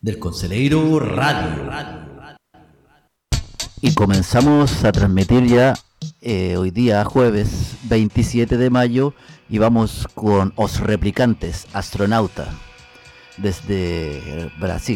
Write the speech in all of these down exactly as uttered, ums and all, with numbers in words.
del Conselheiro Radio. Y comenzamos a transmitir ya eh, hoy día jueves veintisiete de mayo y vamos con Os Replicantes, Astronauta, desde Brasil.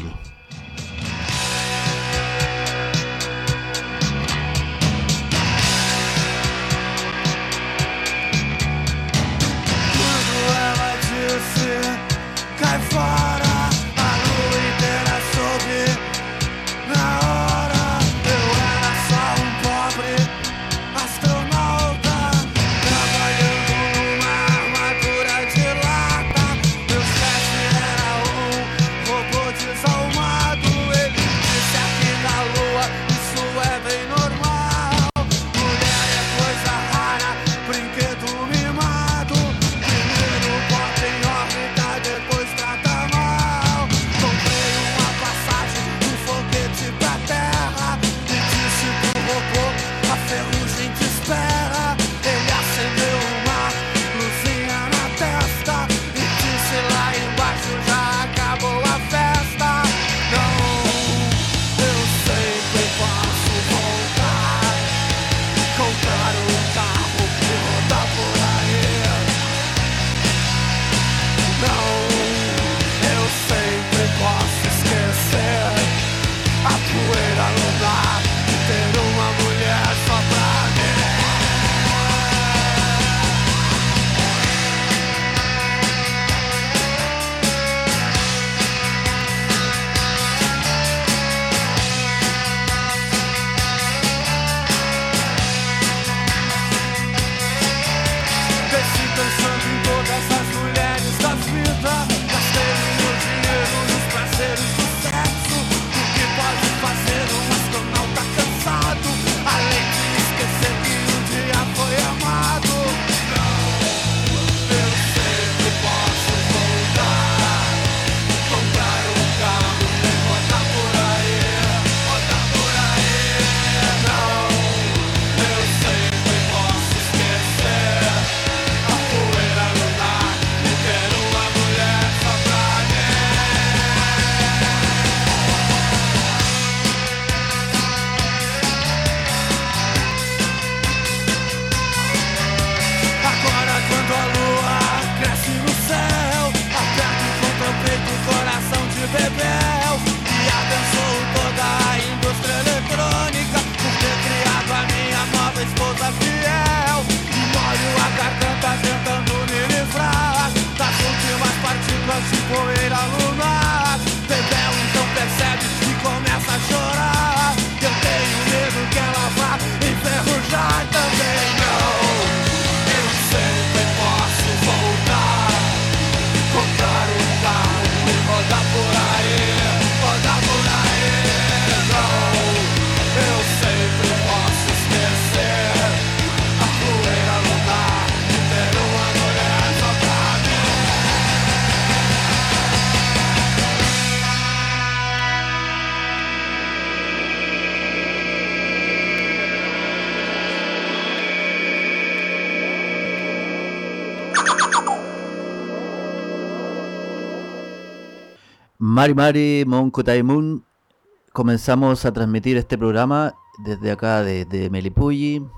Mari Mari Mon Kutaimun, comenzamos a transmitir este programa desde acá, desde Melipulli.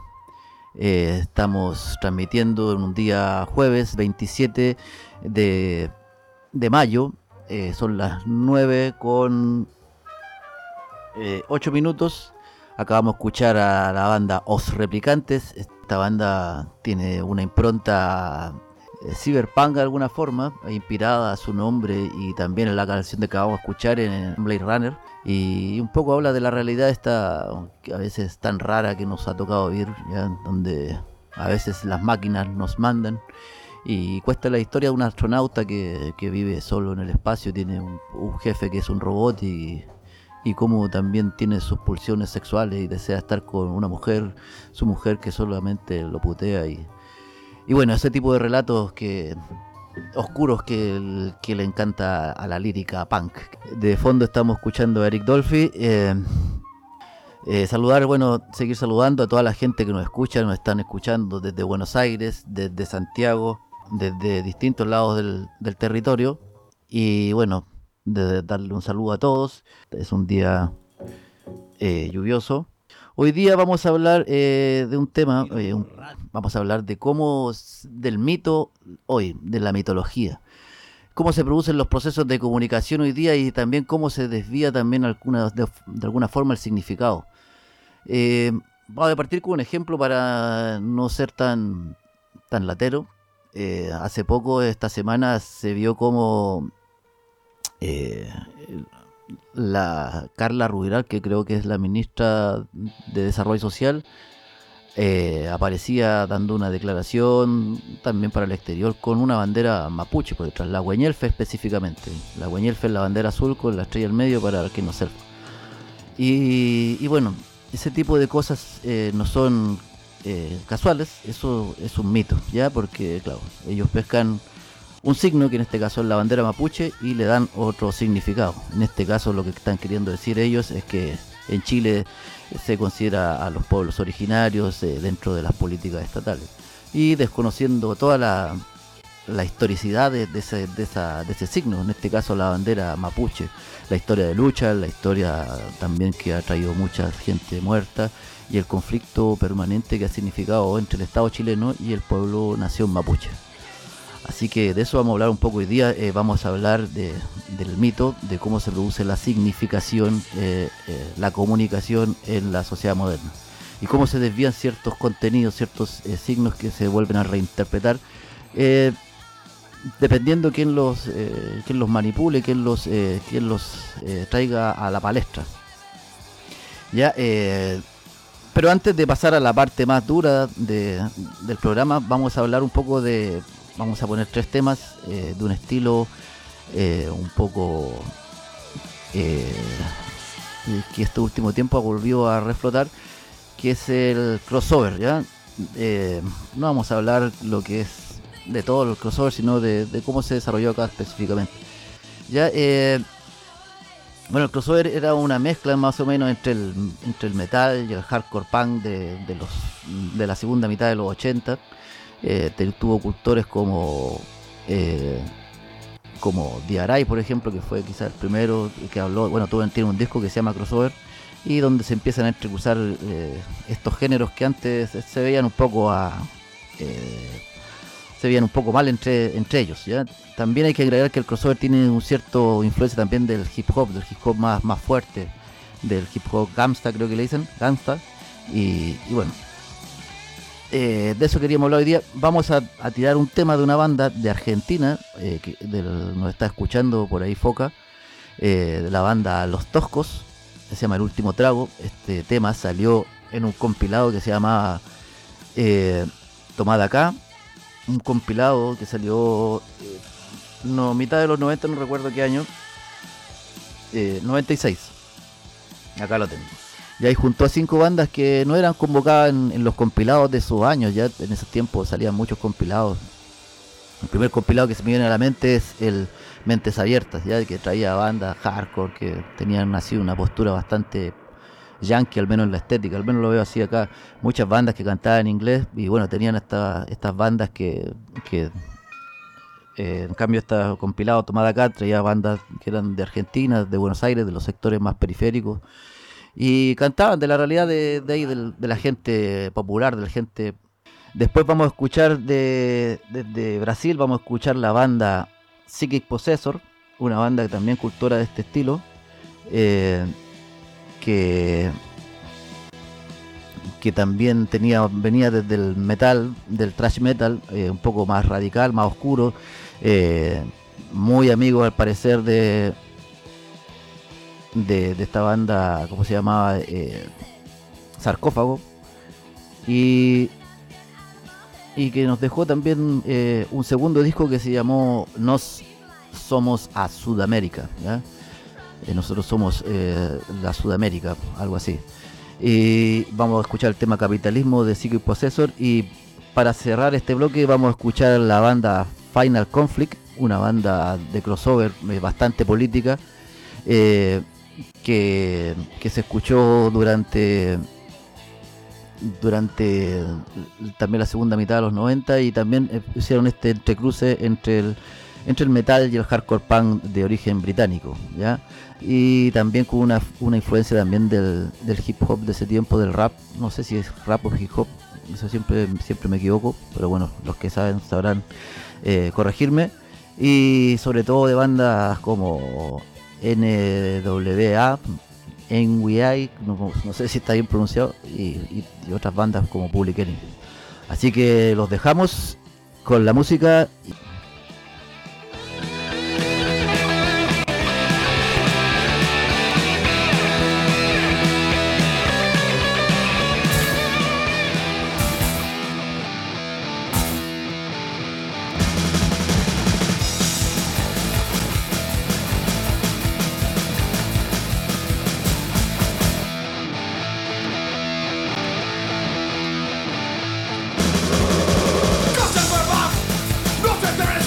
Eh, estamos transmitiendo en un día jueves veintisiete de, de mayo. Eh, son las nueve con ocho minutos. Acabamos de escuchar a la banda Os Replicantes. Esta banda tiene una impronta eh, cyberpunk de alguna forma, inspirada a su nombre y también en la canción que acabamos de escuchar en Blade Runner. Y un poco habla de la realidad esta, que a veces tan rara que nos ha tocado vivir, ¿ya? Donde a veces las máquinas nos mandan. Y cuesta la historia de un astronauta que, que vive solo en el espacio, tiene un, un jefe que es un robot y, y cómo también tiene sus pulsiones sexuales y desea estar con una mujer, su mujer que solamente lo putea. Y, y bueno, ese tipo de relatos que oscuros que, que le encanta a la lírica punk. De fondo estamos escuchando a Eric Dolphy. Eh, eh, saludar, bueno, seguir saludando a toda la gente que nos escucha, nos están escuchando desde Buenos Aires, desde Santiago, desde distintos lados del, del territorio. Y bueno, de darle un saludo a todos. Es un día eh, lluvioso. Hoy día vamos a hablar eh, de un tema, eh, un, vamos a hablar de cómo, del mito hoy, de la mitología. Cómo se producen los procesos de comunicación hoy día y también cómo se desvía también alguna, de, de alguna forma el significado. Eh, vamos a partir con un ejemplo para no ser tan, tan latero. Eh, hace poco, esta semana, se vio como eh, la Carla Rubiral, que creo que es la ministra de Desarrollo Social, eh, aparecía dando una declaración también para el exterior con una bandera mapuche por detrás, la Hueñelfe específicamente. La Hueñelfe es la bandera azul con la estrella en medio para el que no sepa. Y, y bueno, ese tipo de cosas eh, no son eh, casuales, eso es un mito, ¿ya? Porque, claro, ellos pescan un signo, que en este caso es la bandera mapuche, y le dan otro significado. En este caso lo que están queriendo decir ellos es que en Chile se considera a los pueblos originarios eh, dentro de las políticas estatales. Y desconociendo toda la, la historicidad de, de, ese, de, esa, de ese signo, en este caso la bandera mapuche, la historia de lucha, la historia también que ha traído mucha gente muerta y el conflicto permanente que ha significado entre el Estado chileno y el pueblo nación mapuche. Así que de eso vamos a hablar un poco hoy día. Eh, vamos a hablar de, del mito, de cómo se produce la significación, eh, eh, la comunicación en la sociedad moderna y cómo se desvían ciertos contenidos, ciertos eh, signos que se vuelven a reinterpretar eh, dependiendo quién los eh, quién los manipule, quién los eh, quién los eh, traiga a la palestra. Ya, eh, pero antes de pasar a la parte más dura de, del programa, vamos a hablar un poco de Vamos a poner tres temas eh, de un estilo eh, un poco eh, que este último tiempo volvió a reflotar, que es el crossover, ¿ya? Eh, no vamos a hablar lo que es de todo el crossover, sino de, de cómo se desarrolló acá específicamente. Ya, eh, bueno, el crossover era una mezcla más o menos entre el, entre el metal y el hardcore punk de, de, los, de la segunda mitad de los ochenta. Eh, tuvo cultores como eh, como D R I, por ejemplo, que fue quizás el primero que habló, bueno, tuvo, tiene un disco que se llama Crossover, y donde se empiezan a entrecruzar eh, estos géneros que antes se veían un poco a eh, se veían un poco mal entre, entre ellos, ¿ya? También hay que agregar que el crossover tiene un cierto influencia también del hip hop, del hip hop más, más fuerte, del hip hop gangsta, creo que le dicen, gangsta, y, y bueno, Eh, de eso queríamos hablar hoy día. Vamos a, a tirar un tema de una banda de Argentina, eh, que del, nos está escuchando por ahí Foca, eh, de la banda Los Toscos, que se llama El Último Trago. Este tema salió en un compilado que se llama eh, Tomada Acá, un compilado que salió eh, no, mitad de los noventa, no recuerdo qué año, eh, noventa y seis, acá lo tengo. Y ahí juntó a cinco bandas que no eran convocadas en, en los compilados de esos años. Ya en ese tiempo salían muchos compilados. El primer compilado que se me viene a la mente es el Mentes Abiertas, ya, que traía bandas hardcore que tenían así una postura bastante yankee, al menos en la estética. Al menos lo veo así acá. Muchas bandas que cantaban en inglés y bueno, tenían esta, estas bandas que, que eh, en cambio esta compilado Tomada Acá traía bandas que eran de Argentina, de Buenos Aires, de los sectores más periféricos. Y cantaban de la realidad de, de ahí, de, de la gente popular, de la gente. Después vamos a escuchar de, de, de Brasil, vamos a escuchar la banda Psychic Possessor, una banda que también cultora de este estilo, eh, que, que también tenía venía desde el metal, del thrash metal, eh, un poco más radical, más oscuro, eh, muy amigo al parecer de... De, de esta banda, ¿cómo se llamaba? Eh, Sarcófago, y, y que nos dejó también eh, un segundo disco que se llamó Nos Somos a Sudamérica, ¿ya? Eh, nosotros somos eh, la Sudamérica, algo así. Y vamos a escuchar el tema Capitalismo de Psychic Possessor, y para cerrar este bloque vamos a escuchar la banda Final Conflict, una banda de crossover eh, bastante política, eh, Que, que se escuchó durante durante también la segunda mitad de los noventa, y también hicieron este entrecruce entre el, entre el metal y el hardcore punk de origen británico, ¿ya? Y también con una, una influencia también del, del hip hop de ese tiempo, del rap, no sé si es rap o hip hop, eso siempre, siempre me equivoco, pero bueno, los que saben sabrán eh, corregirme, y sobre todo de bandas como N W A, N W I, no, no sé si está bien pronunciado, y, y, y otras bandas como Public Enemy. Así que los dejamos con la música. No se te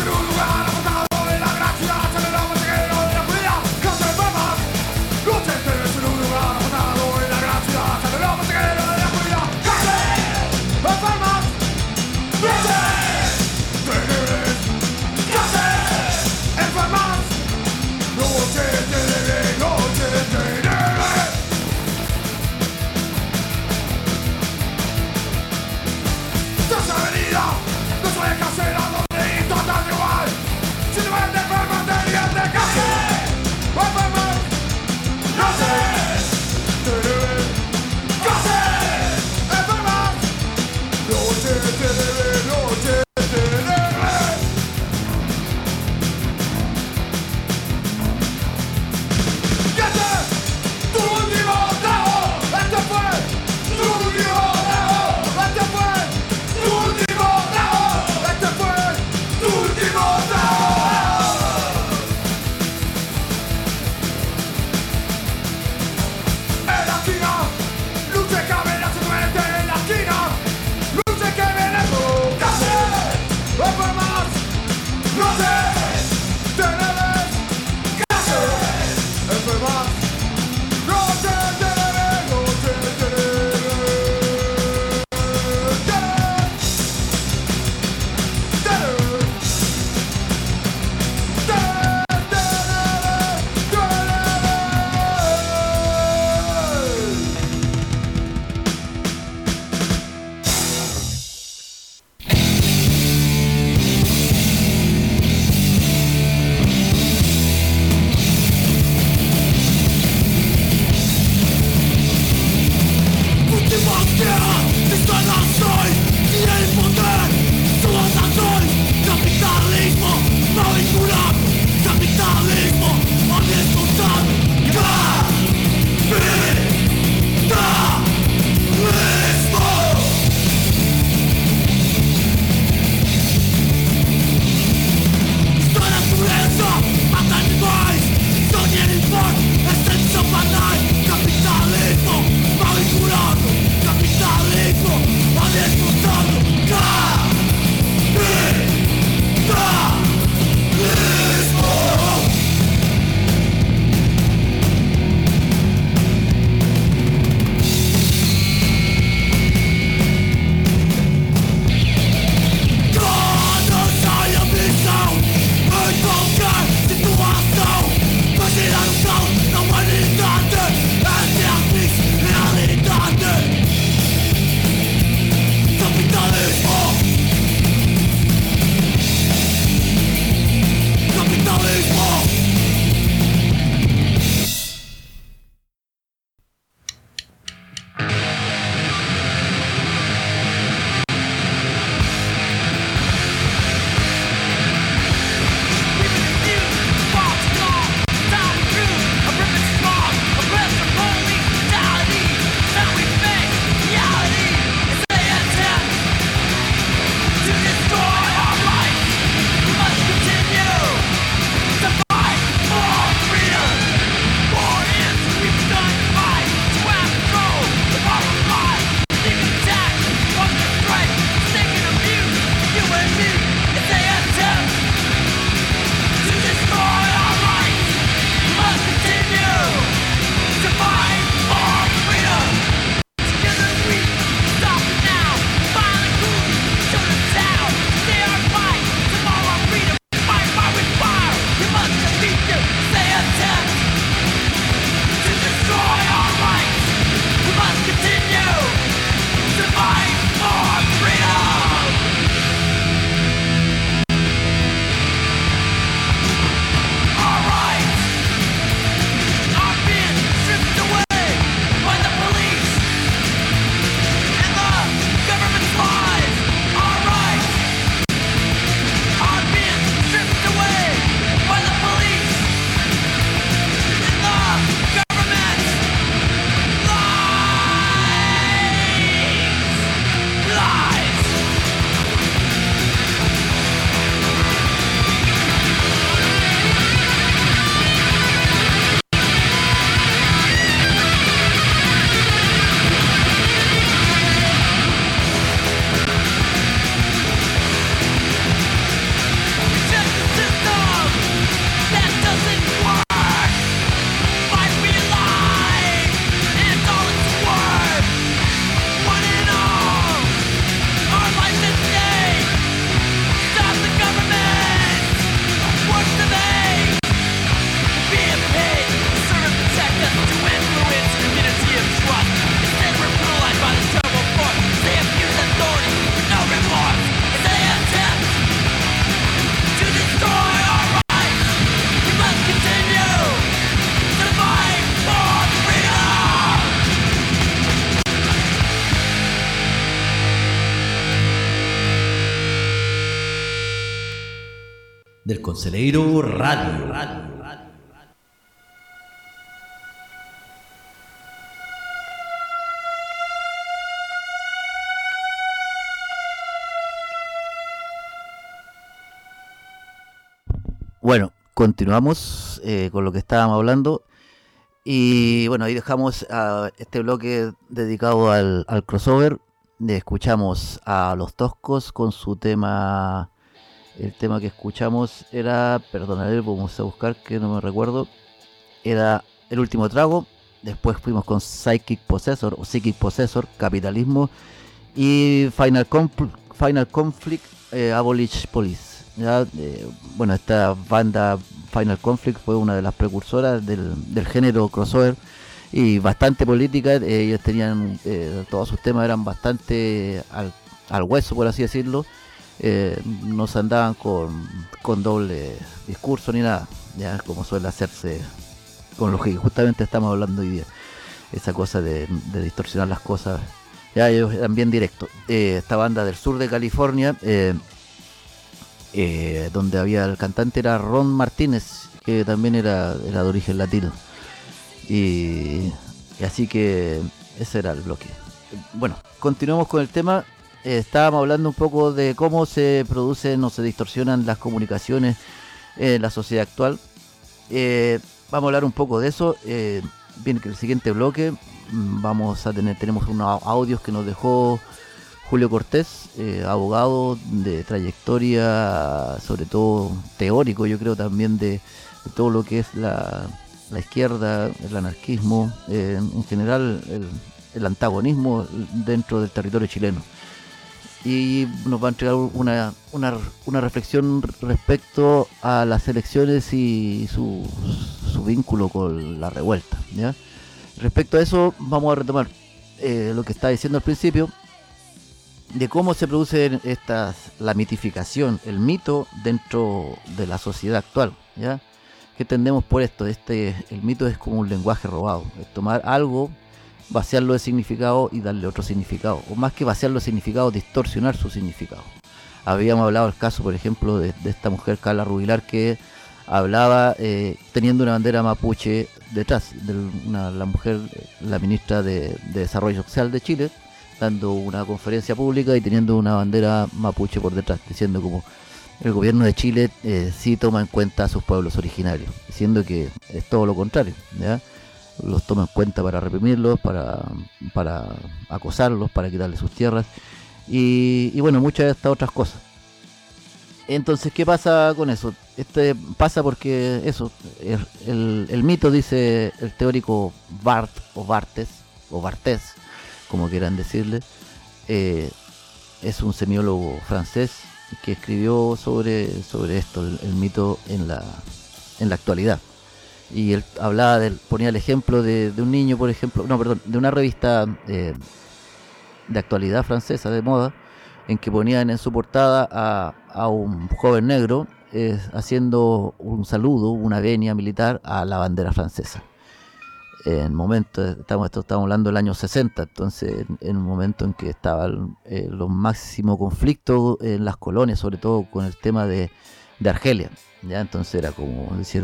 del Conselheiro Radio. Bueno, continuamos eh, con lo que estábamos hablando. Y bueno, ahí dejamos uh, este bloque dedicado al, al crossover. Escuchamos a Los Toscos con su tema. El tema que escuchamos era, perdonadme, vamos a buscar que no me recuerdo. Era El Último Trago. Después fuimos con Psychic Possessor o Psychic Possessor, Capitalismo. Y Final, Compl- Final Conflict, eh, Abolish Police. ¿Ya? Eh, bueno, esta banda Final Conflict fue una de las precursoras del, del género crossover y bastante política. Eh, ellos tenían, eh, todos sus temas eran bastante al, al hueso, por así decirlo. Eh, no se andaban con, con doble discurso ni nada, ya como suele hacerse con lo que justamente estamos hablando hoy día, esa cosa de, de distorsionar las cosas. Ya ellos eran bien directos. Eh, esta banda del sur de California, eh, eh, donde había el cantante era Ron Martínez, que también era, era de origen latino. Y, y así que ese era el bloque. Bueno, continuamos con el tema. Eh, estábamos hablando un poco de cómo se producen o se distorsionan las comunicaciones en la sociedad actual. Eh, vamos a hablar un poco de eso. Eh, bien, que el siguiente bloque vamos a tener, tenemos unos audios que nos dejó Julio Cortés, eh, abogado de trayectoria, sobre todo teórico, yo creo también de, de todo lo que es la, la izquierda, el anarquismo, eh, en general el, el antagonismo dentro del territorio chileno. Y nos va a entregar una, una, una reflexión respecto a las elecciones y su, su vínculo con la revuelta, ¿ya? Respecto a eso vamos a retomar eh, lo que estaba diciendo al principio, de cómo se produce estas, la mitificación, el mito dentro de la sociedad actual, ¿ya? ¿Qué entendemos por esto? Este, el mito es como un lenguaje robado, es tomar algo, vaciarlo de significado y darle otro significado, o más que vaciarlo de significado, distorsionar su significado. Habíamos hablado del caso, por ejemplo, de, de esta mujer Carla Rubilar, que hablaba eh, teniendo una bandera mapuche detrás, de una, la mujer, la ministra de, de Desarrollo Social de Chile, dando una conferencia pública y teniendo una bandera mapuche por detrás, diciendo como el gobierno de Chile eh, sí toma en cuenta a sus pueblos originarios, diciendo que es todo lo contrario, ¿ya? Los toma en cuenta para reprimirlos, para, para acosarlos, para quitarles sus tierras y, y bueno, muchas de estas otras cosas. Entonces, ¿qué pasa con eso? Este pasa porque eso, el, el, el mito, dice el teórico Barth o Barthes o Barthes, como quieran decirle, eh, es un semiólogo francés que escribió sobre, sobre esto, el, el mito en la, en la actualidad. Y él hablaba del, ponía el ejemplo de, de un niño, por ejemplo, no, perdón, de una revista eh, de actualidad francesa, de moda, en que ponían en su portada a, a un joven negro eh, haciendo un saludo, una venia militar a la bandera francesa. En el momento, estamos, esto estamos hablando del año sesenta, entonces en, en un momento en que estaban eh, los máximos conflictos en las colonias, sobre todo con el tema de, de Argelia, ¿ya? Entonces era como decir,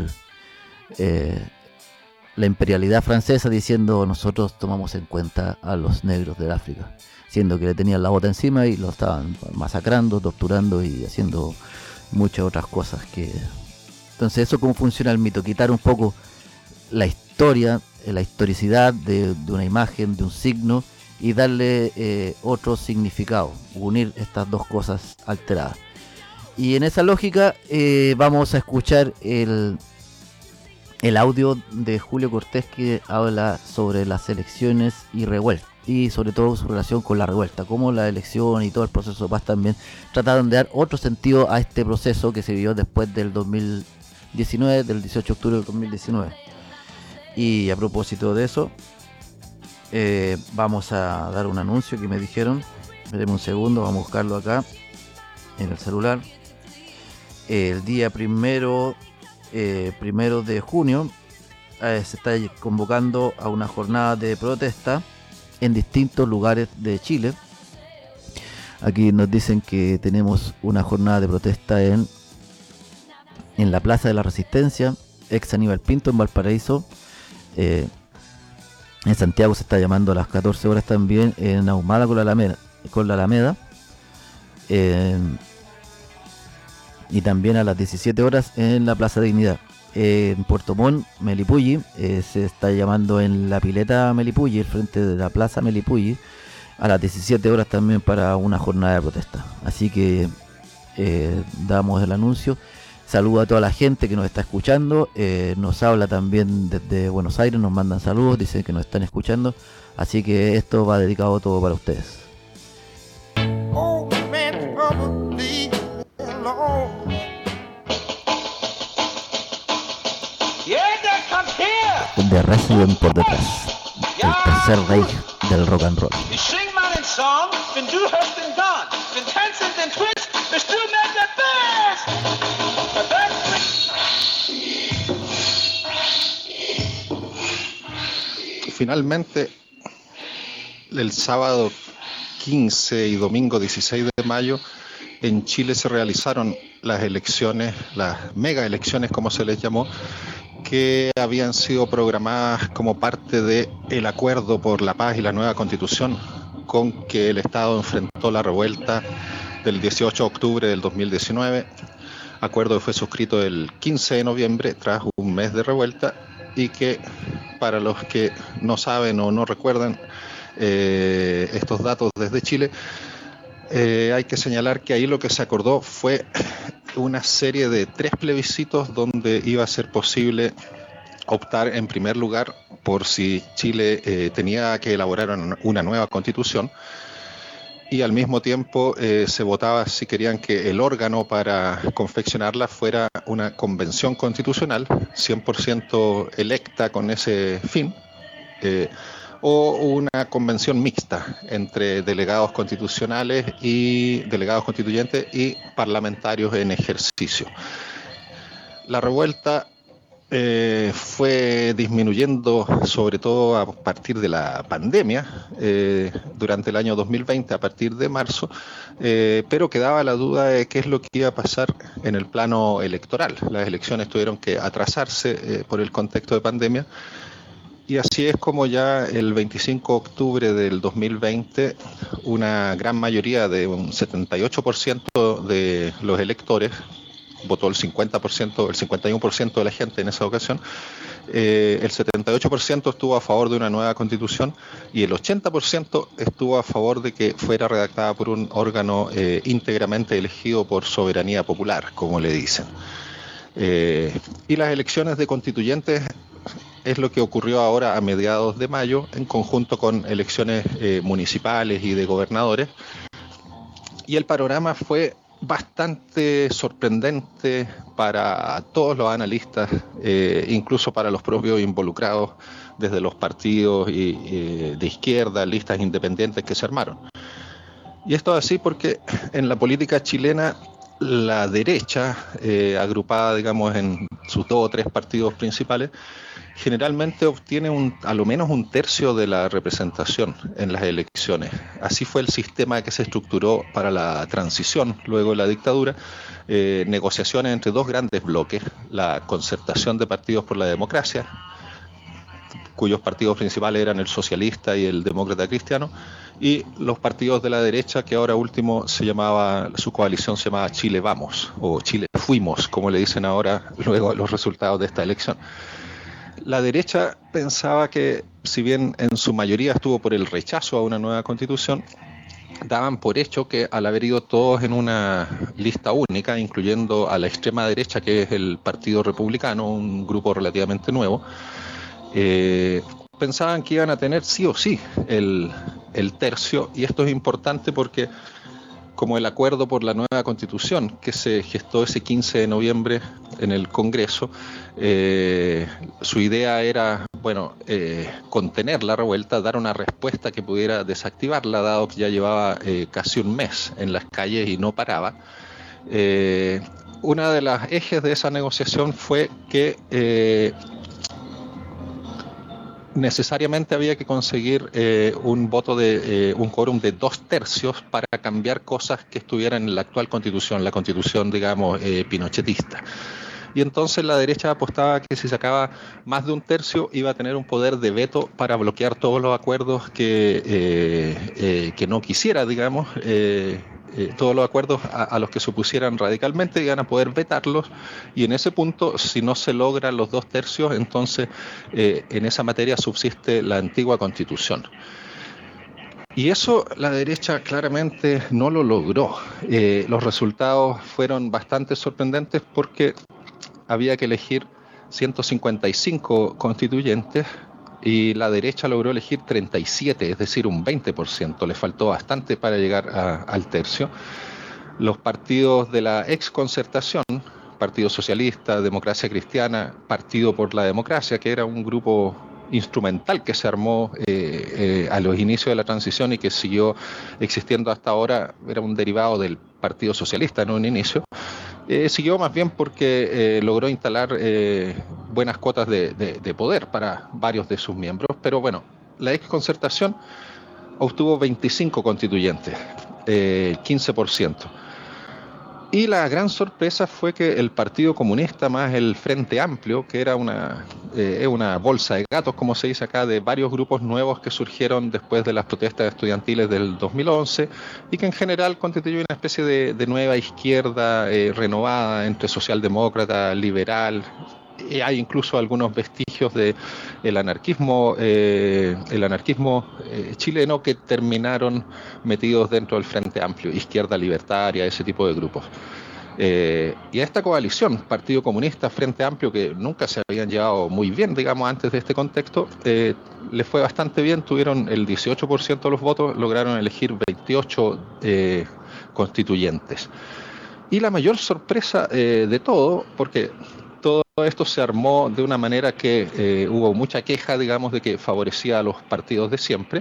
eh, la imperialidad francesa diciendo nosotros tomamos en cuenta a los negros del África, siendo que le tenían la bota encima y lo estaban masacrando, torturando y haciendo muchas otras cosas. Que entonces eso, cómo funciona el mito, quitar un poco la historia, la historicidad de, de una imagen, de un signo, y darle eh, otro significado, unir estas dos cosas alteradas. Y en esa lógica eh, vamos a escuchar el, el audio de Julio Cortés, que habla sobre las elecciones y revuelta, y sobre todo su relación con la revuelta, cómo la elección y todo el proceso de paz también trataron de dar otro sentido a este proceso que se vivió después del dos mil diecinueve, del dieciocho de octubre del dos mil diecinueve. Y a propósito de eso, eh, vamos a dar un anuncio que me dijeron. Espérenme un segundo, vamos a buscarlo acá en el celular. El día primero, eh, primero de junio eh, se está convocando a una jornada de protesta en distintos lugares de Chile. Aquí nos dicen que tenemos una jornada de protesta en en la Plaza de la Resistencia, ex Aníbal Pinto en Valparaíso. Eh, en Santiago se está llamando a las catorce horas también, en Ahumada con la Alameda. Con la Alameda eh, y también a las diecisiete horas en la Plaza Dignidad. Eh, en Puerto Montt, Melipulli, eh, se está llamando en la pileta Melipulli, el frente de la Plaza Melipulli, a las diecisiete horas también para una jornada de protesta. Así que eh, damos el anuncio. Saludo a toda la gente que nos está escuchando. Eh, nos habla también desde Buenos Aires, nos mandan saludos, dicen que nos están escuchando. Así que esto va dedicado todo para ustedes. De Resident por detrás, el tercer rey del rock and roll. Finalmente, el sábado quince y domingo dieciséis de mayo, en Chile se realizaron las elecciones, las mega elecciones como se les llamó, que habían sido programadas como parte del acuerdo por la paz y la nueva constitución con que el Estado enfrentó la revuelta del dieciocho de octubre del dos mil diecinueve, acuerdo que fue suscrito el quince de noviembre tras un mes de revuelta, y que para los que no saben o no recuerdan eh, estos datos desde Chile, eh, hay que señalar que ahí lo que se acordó fue una serie de tres plebiscitos donde iba a ser posible optar en primer lugar por si Chile eh, tenía que elaborar una nueva constitución, y al mismo tiempo eh, se votaba si querían que el órgano para confeccionarla fuera una convención constitucional cien por ciento electa con ese fin, eh, o una convención mixta entre delegados constitucionales y delegados constituyentes y parlamentarios en ejercicio. La revuelta eh, fue disminuyendo, sobre todo a partir de la pandemia, eh, durante el año dos mil veinte, a partir de marzo, eh, pero quedaba la duda de qué es lo que iba a pasar en el plano electoral. Las elecciones tuvieron que atrasarse eh, por el contexto de pandemia. Y así es como ya el veinticinco de octubre del dos mil veinte, una gran mayoría de un setenta y ocho por ciento de los electores, votó el cincuenta por ciento, el cincuenta y uno por ciento de la gente en esa ocasión, eh, el setenta y ocho por ciento estuvo a favor de una nueva constitución y el ochenta por ciento estuvo a favor de que fuera redactada por un órgano eh, íntegramente elegido por soberanía popular, como le dicen. Eh, y las elecciones de constituyentes es lo que ocurrió ahora a mediados de mayo, en conjunto con elecciones eh, municipales y de gobernadores. Y el panorama fue bastante sorprendente para todos los analistas, eh, incluso para los propios involucrados, desde los partidos y, eh, de izquierda, listas independientes que se armaron. Y esto es así porque en la política chilena la derecha, eh, agrupada digamos en sus dos o tres partidos principales, generalmente obtiene un, a lo menos un tercio de la representación en las elecciones. Así fue el sistema que se estructuró para la transición, luego de la dictadura, eh, negociaciones entre dos grandes bloques, la Concertación de Partidos por la Democracia, cuyos partidos principales eran el socialista y el demócrata cristiano, y los partidos de la derecha, que ahora último se llamaba, su coalición se llamaba Chile Vamos, o Chile Fuimos, como le dicen ahora luego los resultados de esta elección. La derecha pensaba que, si bien en su mayoría estuvo por el rechazo a una nueva constitución, daban por hecho que al haber ido todos en una lista única, incluyendo a la extrema derecha, que es el Partido Republicano, un grupo relativamente nuevo, eh, pensaban que iban a tener sí o sí el, el tercio, y esto es importante porque como el acuerdo por la nueva constitución que se gestó ese quince de noviembre en el Congreso, eh, su idea era, bueno, eh, contener la revuelta, dar una respuesta que pudiera desactivarla, dado que ya llevaba eh, casi un mes en las calles y no paraba. Eh, una de las ejes de esa negociación fue que eh, necesariamente había que conseguir eh, un voto de eh, un quórum de dos tercios para cambiar cosas que estuvieran en la actual constitución, la constitución, digamos, eh, pinochetista. y entonces la derecha apostaba que si sacaba más de un tercio iba a tener un poder de veto para bloquear todos los acuerdos que, eh, eh, que no quisiera, digamos, eh, eh, todos los acuerdos a, a los que se opusieran radicalmente iban a poder vetarlos, y en ese punto, si no se logran los dos tercios, entonces eh, en esa materia subsiste la antigua Constitución. Y eso la derecha claramente no lo logró. Eh, los resultados fueron bastante sorprendentes porque había que elegir ciento cincuenta y cinco constituyentes y la derecha logró elegir treinta y siete, es decir, un veinte por ciento. Le faltó bastante para llegar a, al tercio. Los partidos de la exconcertación, Partido Socialista, Democracia Cristiana, Partido por la Democracia, que era un grupo instrumental que se armó eh, eh, a los inicios de la transición y que siguió existiendo hasta ahora, era un derivado del Partido Socialista en un inicio, eh, siguió más bien porque eh, logró instalar eh, buenas cuotas de, de, de poder para varios de sus miembros, pero bueno, la exconcertación obtuvo veinticinco constituyentes, eh, quince por ciento. Y la gran sorpresa fue que el Partido Comunista más el Frente Amplio, que era una, eh, una bolsa de gatos, como se dice acá, de varios grupos nuevos que surgieron después de las protestas estudiantiles del dos mil once y que en general constituye una especie de, de nueva izquierda eh, renovada entre socialdemócrata, liberal. Y hay incluso algunos vestigios de el anarquismo, eh, el anarquismo eh, chileno que terminaron metidos dentro del Frente Amplio, izquierda libertaria, ese tipo de grupos. Eh, y a esta coalición, Partido Comunista, Frente Amplio, que nunca se habían llevado muy bien, digamos, antes de este contexto, eh, les fue bastante bien, tuvieron el dieciocho por ciento de los votos, lograron elegir veintiocho eh, constituyentes. Y la mayor sorpresa eh, de todo, porque todo esto se armó de una manera que eh, hubo mucha queja, digamos, de que favorecía a los partidos de siempre,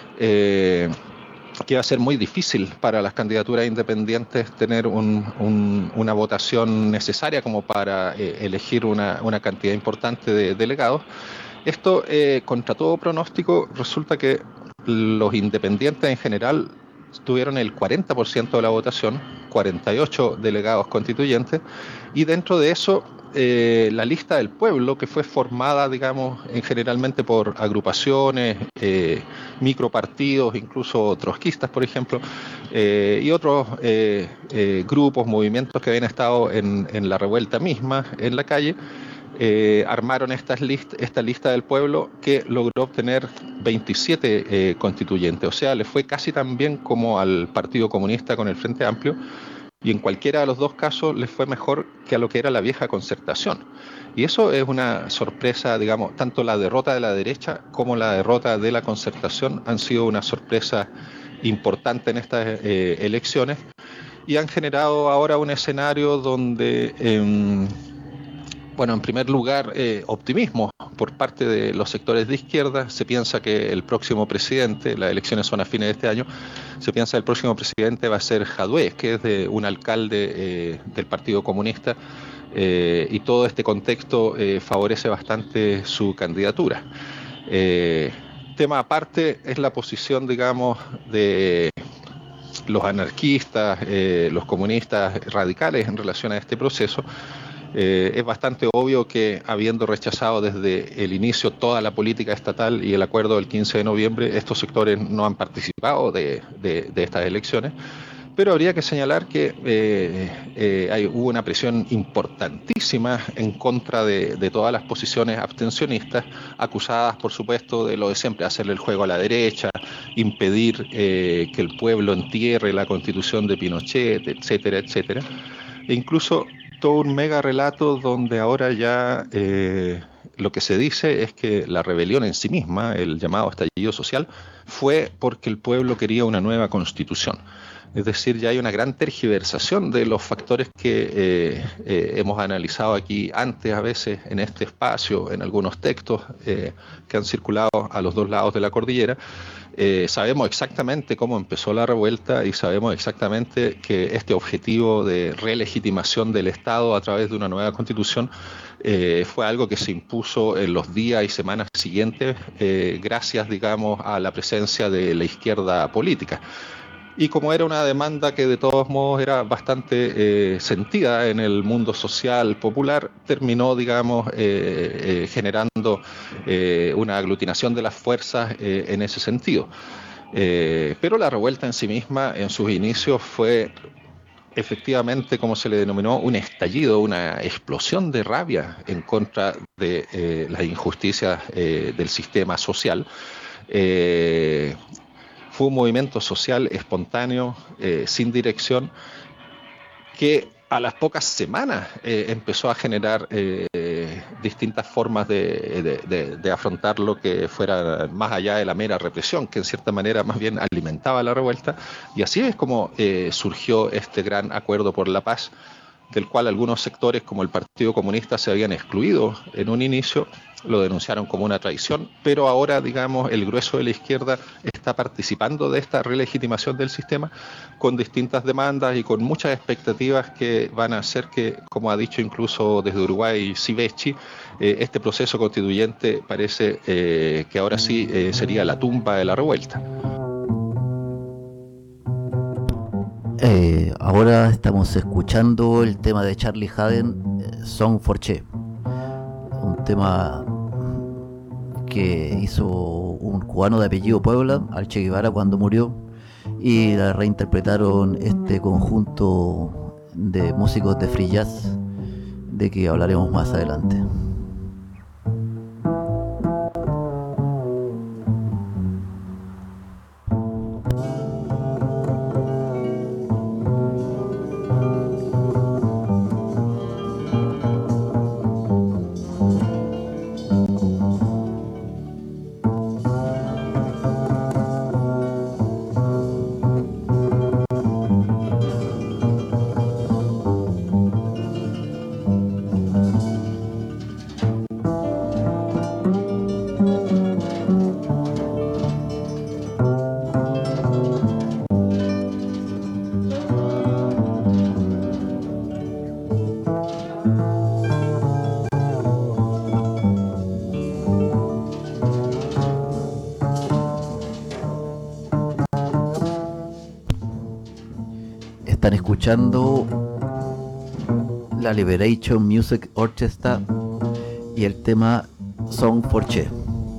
eh, que iba a ser muy difícil para las candidaturas independientes tener un, un, una votación necesaria como para eh, elegir una, una cantidad importante de delegados. Esto, eh, contra todo pronóstico, resulta que los independientes en general tuvieron el cuarenta por ciento de la votación, cuarenta y ocho delegados constituyentes, y dentro de eso eh, la lista del pueblo, que fue formada, digamos, en generalmente por agrupaciones, eh, micropartidos, incluso trotskistas, por ejemplo, eh, y otros eh, eh, grupos, movimientos que habían estado en, en la revuelta misma, en la calle, Eh, armaron estas list, esta lista del pueblo que logró obtener veintisiete eh, constituyentes, o sea, le fue casi tan bien como al Partido Comunista con el Frente Amplio, y en cualquiera de los dos casos les fue mejor que a lo que era la vieja concertación. Y eso es una sorpresa, digamos, tanto la derrota de la derecha como la derrota de la concertación han sido una sorpresa importante en estas eh, elecciones, y han generado ahora un escenario donde eh, bueno, en primer lugar, eh, optimismo por parte de los sectores de izquierda. Se piensa que el próximo presidente, las elecciones son a fines de este año, se piensa que el próximo presidente va a ser Jadwe, que es de un alcalde eh, del Partido Comunista, eh, y todo este contexto eh, favorece bastante su candidatura. Eh, tema aparte es la posición, digamos, de los anarquistas, eh, los comunistas radicales en relación a este proceso. Eh, es bastante obvio que, habiendo rechazado desde el inicio toda la política estatal y el acuerdo del quince de noviembre, estos sectores no han participado de, de, de estas elecciones, pero habría que señalar que eh, eh, hay, hubo una presión importantísima en contra de, de todas las posiciones abstencionistas, acusadas, por supuesto, de lo de siempre, hacerle el juego a la derecha, impedir eh, que el pueblo entierre la Constitución de Pinochet, etcétera, etcétera, e incluso todo un mega relato donde ahora ya eh, lo que se dice es que la rebelión en sí misma, el llamado estallido social, fue porque el pueblo quería una nueva constitución. Es decir, ya hay una gran tergiversación de los factores que eh, eh, hemos analizado aquí antes, a veces en este espacio, en algunos textos eh, que han circulado a los dos lados de la cordillera. Eh, sabemos exactamente cómo empezó la revuelta y sabemos exactamente que este objetivo de relegitimación del Estado a través de una nueva constitución eh, fue algo que se impuso en los días y semanas siguientes eh, gracias, digamos, a la presencia de la izquierda política. y como era una demanda que de todos modos era bastante eh, sentida en el mundo social popular, terminó, digamos, eh, eh, generando eh, una aglutinación de las fuerzas eh, en ese sentido. Eh, pero la revuelta en sí misma, en sus inicios, fue efectivamente, como se le denominó, un estallido, una explosión de rabia en contra de eh, las injusticias eh, del sistema social. Eh, fue un movimiento social espontáneo, eh, sin dirección, que a las pocas semanas eh, empezó a generar eh, distintas formas de, de, de, de afrontar lo que fuera más allá de la mera represión, que en cierta manera más bien alimentaba la revuelta, y así es como eh, surgió este gran acuerdo por la paz, del cual algunos sectores como el Partido Comunista se habían excluido en un inicio, lo denunciaron como una traición, pero ahora, digamos, el grueso de la izquierda está participando de esta relegitimación del sistema con distintas demandas y con muchas expectativas que van a hacer que, como ha dicho incluso desde Uruguay Sivechi, eh, este proceso constituyente parece eh, que ahora sí eh, sería la tumba de la revuelta. Eh, ahora estamos escuchando el tema de Charlie Haden, eh, Song for Che, un tema que hizo un cubano de apellido Puebla al Che Guevara cuando murió, y la reinterpretaron este conjunto de músicos de free jazz, de que hablaremos más adelante. Están escuchando la Liberation Music Orchestra y el tema Song for Che.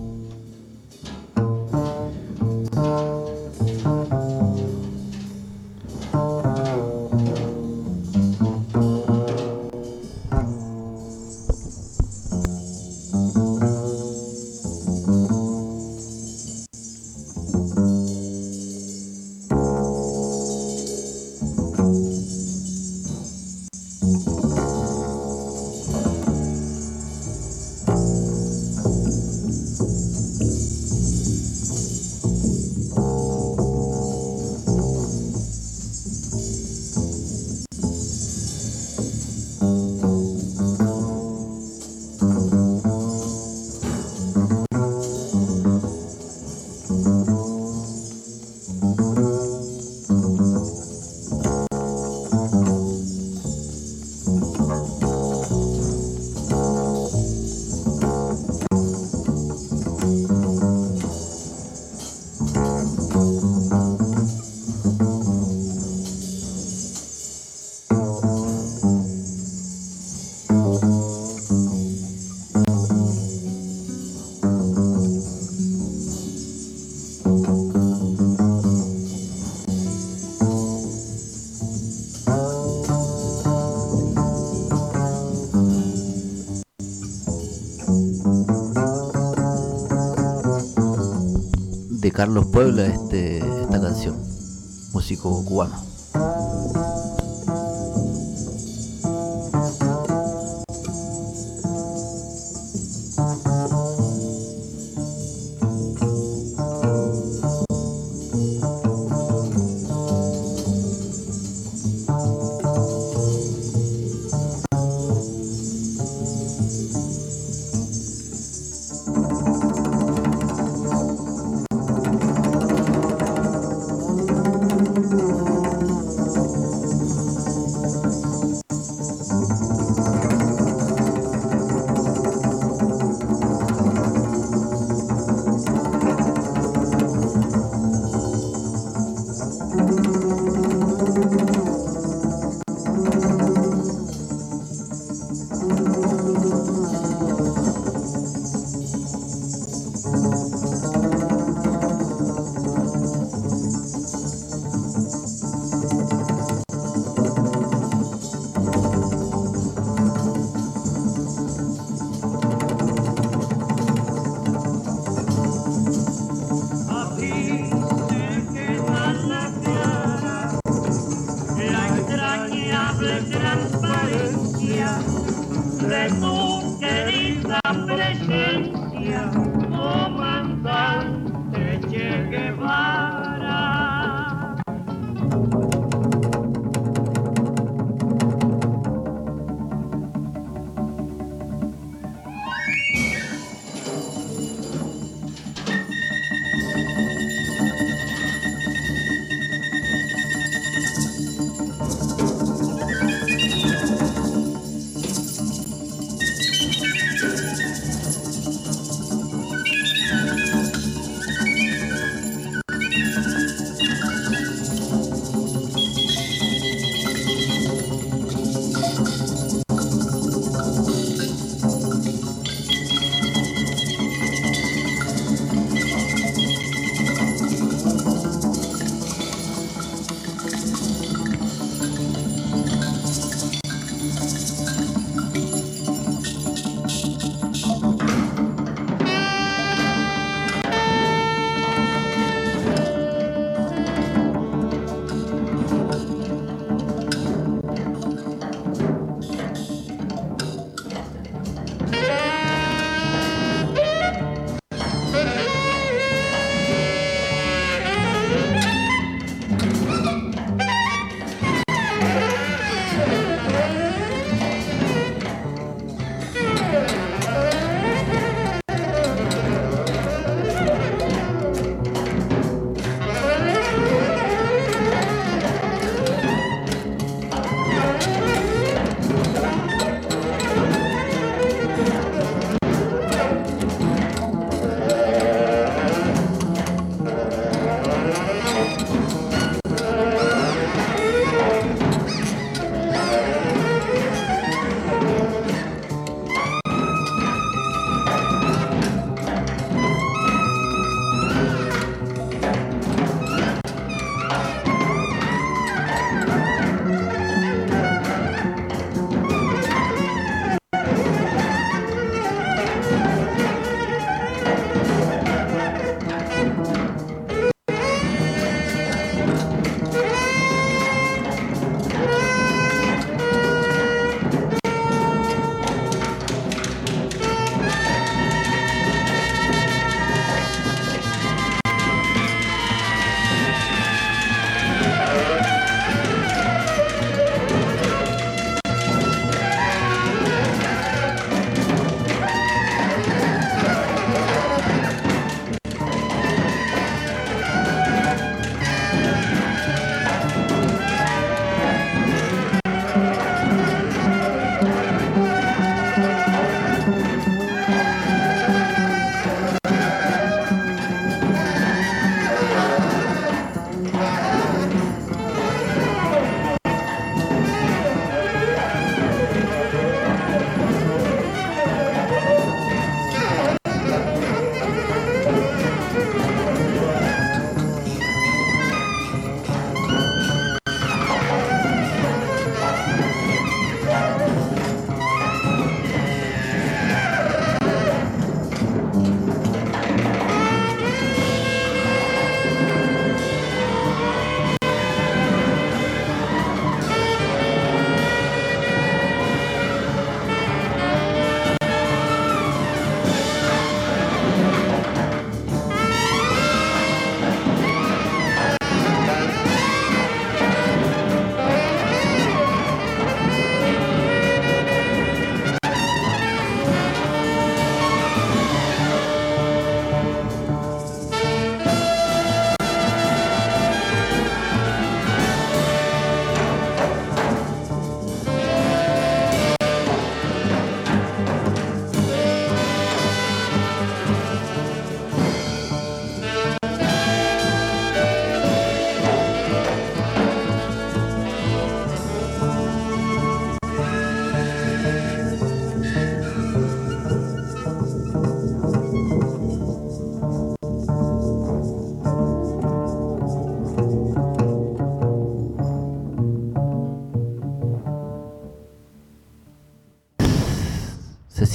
De Carlos Puebla este, esta canción, músico cubano.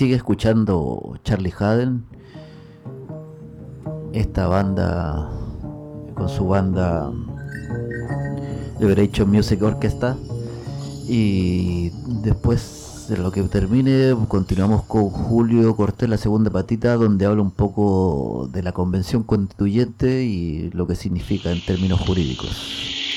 sigue escuchando Charlie Haden, esta banda con su banda Liberation Music Orchestra, y después de lo que termine continuamos con Julio Cortés, La Segunda Patita, donde habla un poco de la Convención Constituyente y lo que significa en términos jurídicos.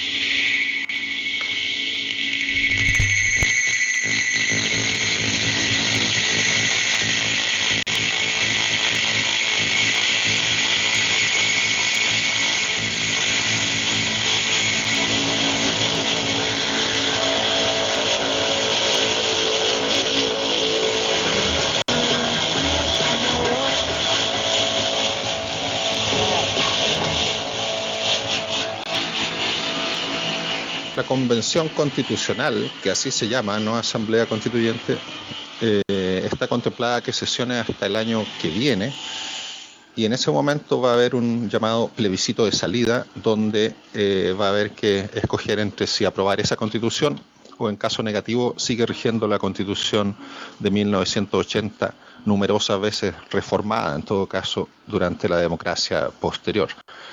La Convención Constitucional, que así se llama, no Asamblea Constituyente, eh, está contemplada que sesione hasta el año que viene, y en ese momento va a haber un llamado plebiscito de salida, donde eh, va a haber que escoger entre si aprobar esa Constitución o, en caso negativo, sigue rigiendo la Constitución de mil novecientos ochenta, numerosas veces reformada, en todo caso, durante la democracia posterior.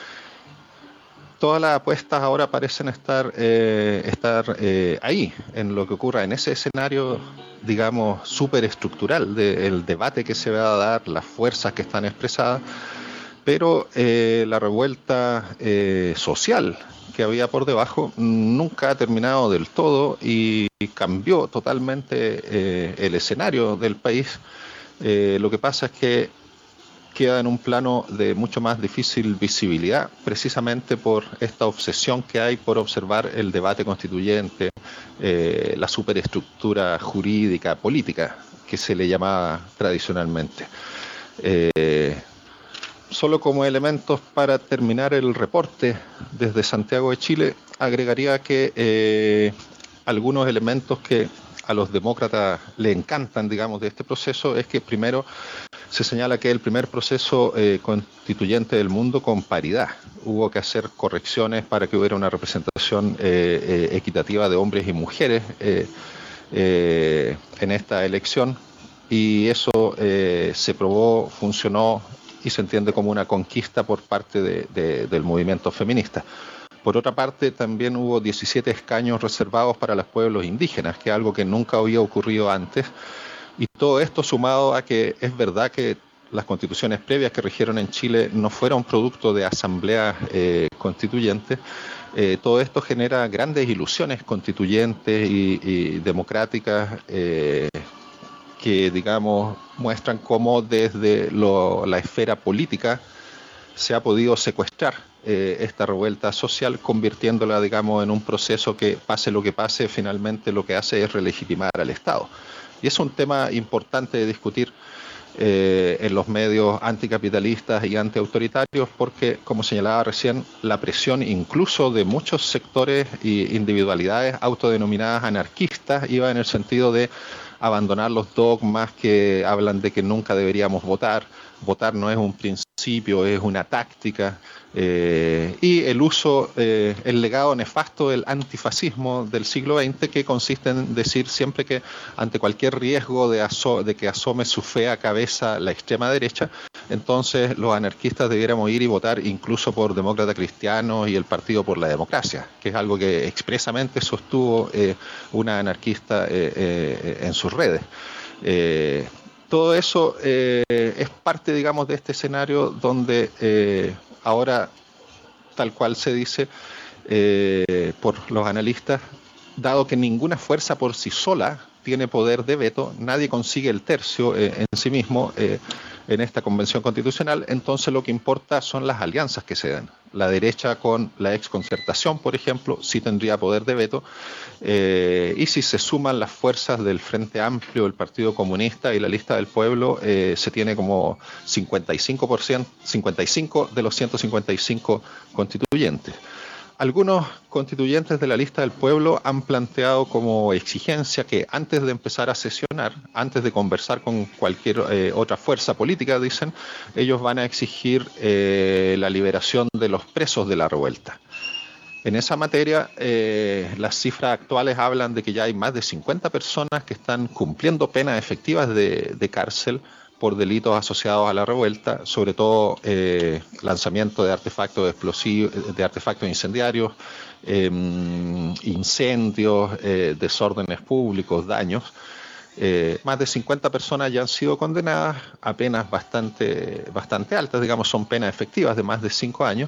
Todas las apuestas ahora parecen estar, eh, estar eh, ahí, en lo que ocurra en ese escenario, digamos, superestructural del debate que se va a dar, las fuerzas que están expresadas, pero eh, la revuelta eh, social que había por debajo nunca ha terminado del todo y cambió totalmente eh, el escenario del país. Eh, lo que pasa es que queda en un plano de mucho más difícil visibilidad, precisamente por esta obsesión que hay por observar el debate constituyente, eh, la superestructura jurídica, política, que se le llamaba tradicionalmente. Eh, solo como elementos para terminar el reporte desde Santiago de Chile, agregaría que eh, algunos elementos que a los demócratas le encantan, digamos, de este proceso, es que primero se señala que es el primer proceso eh, constituyente del mundo con paridad. Hubo que hacer correcciones para que hubiera una representación eh, eh, equitativa de hombres y mujeres eh, eh, en esta elección, y eso eh, se probó, funcionó y se entiende como una conquista por parte de, de, del movimiento feminista. Por otra parte, también hubo diecisiete escaños reservados para los pueblos indígenas, que es algo que nunca había ocurrido antes. Y todo esto sumado a que es verdad que las constituciones previas que rigieron en Chile no fueron producto de asambleas eh, constituyentes, eh, todo esto genera grandes ilusiones constituyentes y, y democráticas eh, que, digamos, muestran cómo desde lo, la esfera política se ha podido secuestrar eh, esta revuelta social, convirtiéndola, digamos, en un proceso que, pase lo que pase, finalmente lo que hace es relegitimar al Estado. Y es un tema importante de discutir eh, en los medios anticapitalistas y antiautoritarios, porque, como señalaba recién, la presión incluso de muchos sectores e individualidades autodenominadas anarquistas iba en el sentido de abandonar los dogmas que hablan de que nunca deberíamos votar. Votar no es un principio, es una táctica. Eh, y el uso, eh, el legado nefasto del antifascismo del siglo veinte, que consiste en decir siempre que ante cualquier riesgo de, aso de que asome su fea cabeza la extrema derecha, entonces los anarquistas debiéramos ir y votar incluso por Demócrata Cristiano y el Partido por la Democracia, que es algo que expresamente sostuvo eh, una anarquista eh, eh, en sus redes. Eh, todo eso eh, es parte, digamos, de este escenario donde eh, ahora, tal cual se dice eh, por los analistas, dado que ninguna fuerza por sí sola tiene poder de veto, nadie consigue el tercio eh, en sí mismo eh, en esta convención constitucional, entonces lo que importa son las alianzas que se dan. La derecha con la exconcertación, por ejemplo, sí tendría poder de veto, eh, y si se suman las fuerzas del Frente Amplio, el Partido Comunista y la Lista del Pueblo, eh, se tiene como cincuenta y cinco por ciento, cincuenta y cinco de los ciento cincuenta y cinco constituyentes. Algunos constituyentes de la Lista del Pueblo han planteado como exigencia que antes de empezar a sesionar, antes de conversar con cualquier eh, otra fuerza política, dicen, ellos van a exigir eh, la liberación de los presos de la revuelta. En esa materia, eh, las cifras actuales hablan de que ya hay más de cincuenta personas que están cumpliendo penas efectivas de, de cárcel por delitos asociados a la revuelta, sobre todo eh, lanzamiento de artefactos explosivos, de artefactos incendiarios, eh, incendios, eh, desórdenes públicos, daños. Eh, más de cincuenta personas ya han sido condenadas a penas bastante, bastante altas, digamos, son penas efectivas de más de cinco años.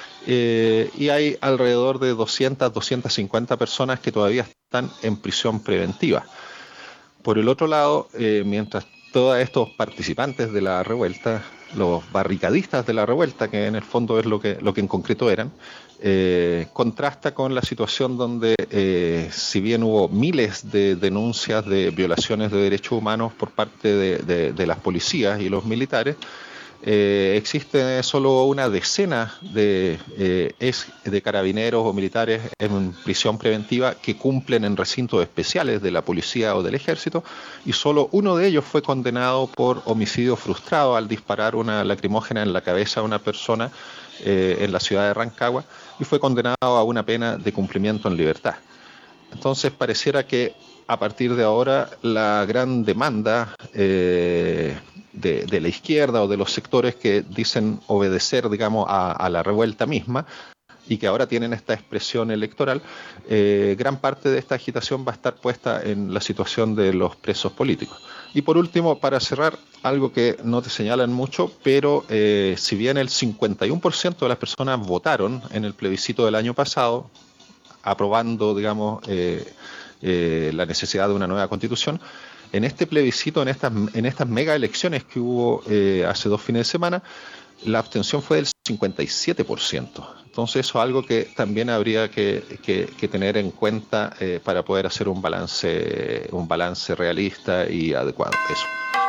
Eh, y hay alrededor de doscientas, doscientas cincuenta personas que todavía están en prisión preventiva. Por el otro lado, eh, mientras todos estos participantes de la revuelta, los barricadistas de la revuelta, que en el fondo es lo que, lo que en concreto eran, eh, contrasta con la situación donde, eh, si bien hubo miles de denuncias de violaciones de derechos humanos por parte de, de, de las policías y los militares, Eh, existe solo una decena de, eh, ex, de carabineros o militares en prisión preventiva que cumplen en recintos especiales de la policía o del ejército, y solo uno de ellos fue condenado por homicidio frustrado al disparar una lacrimógena en la cabeza a una persona eh, en la ciudad de Rancagua, y fue condenado a una pena de cumplimiento en libertad. Entonces pareciera que a partir de ahora la gran demanda eh, de, de la izquierda o de los sectores que dicen obedecer, digamos, a, a la revuelta misma y que ahora tienen esta expresión electoral, eh, gran parte de esta agitación va a estar puesta en la situación de los presos políticos. Y por último, para cerrar, algo que no te señalan mucho, pero eh, si bien el cincuenta y uno por ciento de las personas votaron en el plebiscito del año pasado, aprobando, digamos, eh, eh, la necesidad de una nueva constitución, en este plebiscito, en estas, en estas mega elecciones que hubo eh, hace dos fines de semana, la abstención fue del cincuenta y siete por ciento. Entonces eso es algo que también habría que, que, que tener en cuenta eh, para poder hacer un balance, un balance realista y adecuado. Eso.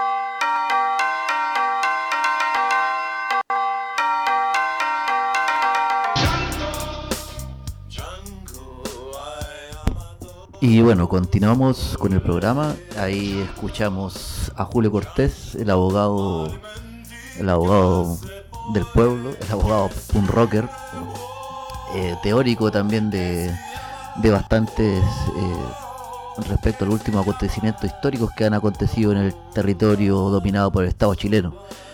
Y bueno, continuamos con el programa. Ahí escuchamos a Julio Cortés, el abogado, el abogado del pueblo, el abogado punk rocker, eh, teórico también de, de bastantes eh, respecto a los últimos acontecimientos históricos que han acontecido en el territorio dominado por el Estado chileno.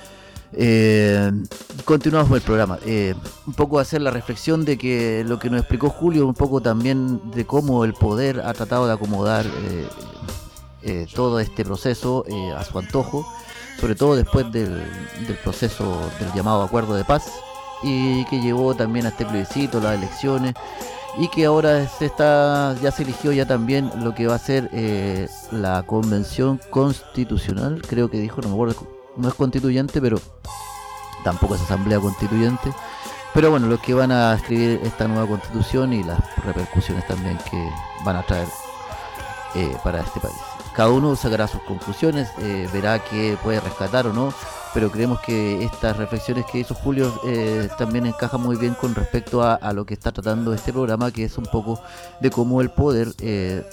Eh, continuamos con el programa. Eh, un poco hacer la reflexión de que lo que nos explicó Julio, un poco también de cómo el poder ha tratado de acomodar eh, eh, todo este proceso eh, a su antojo, sobre todo después del, del proceso del llamado acuerdo de paz, y que llevó también a este plebiscito, las elecciones, y que ahora se está, ya se eligió ya también lo que va a ser eh, la convención constitucional, creo que dijo, no me acuerdo. No es constituyente, pero tampoco es asamblea constituyente. Pero bueno, los que van a escribir esta nueva constitución y las repercusiones también que van a traer eh, para este país. Cada uno sacará sus conclusiones, eh, verá qué puede rescatar o no, pero creemos que estas reflexiones que hizo Julio eh, también encajan muy bien con respecto a, a lo que está tratando este programa, que es un poco de cómo el poder eh,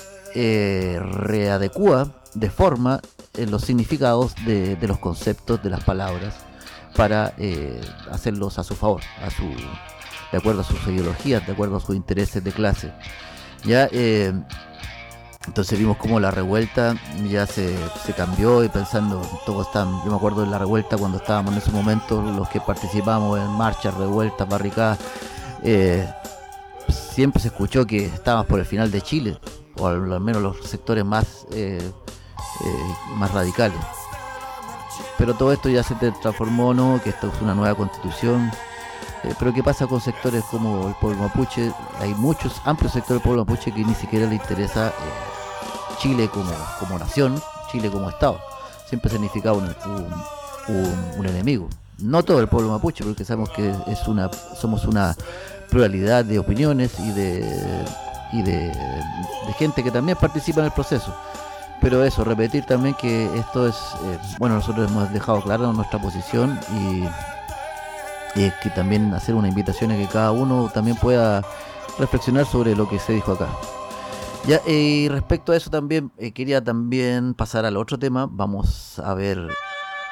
eh, readecúa de forma en los significados de, de los conceptos, de las palabras, para eh, hacerlos a su favor, a su, de acuerdo a sus ideologías, de acuerdo a sus intereses de clase. Ya, eh, entonces vimos cómo la revuelta ya se, se cambió, y pensando, todos están, yo me acuerdo de la revuelta cuando estábamos en ese momento, los que participamos en marchas, revueltas, barricadas, eh, siempre se escuchó que estábamos por el final de Chile, o al, al menos los sectores más eh, Eh, más radicales, pero todo esto ya se transformó, ¿no? Que esto es una nueva constitución, eh, pero ¿qué pasa con sectores como el pueblo mapuche? Hay muchos amplios sectores del pueblo mapuche que ni siquiera le interesa eh, Chile como, como nación, Chile como Estado, siempre significaba un, un, un, un enemigo. No todo el pueblo mapuche, porque sabemos que es una, somos una pluralidad de opiniones y de, y de, de gente que también participa en el proceso. Pero eso, repetir también que esto es, eh, bueno, nosotros hemos dejado clara nuestra posición, y, y que también hacer una invitación a que cada uno también pueda reflexionar sobre lo que se dijo acá. Ya, y eh, respecto a eso también, eh, quería también pasar al otro tema. Vamos a ver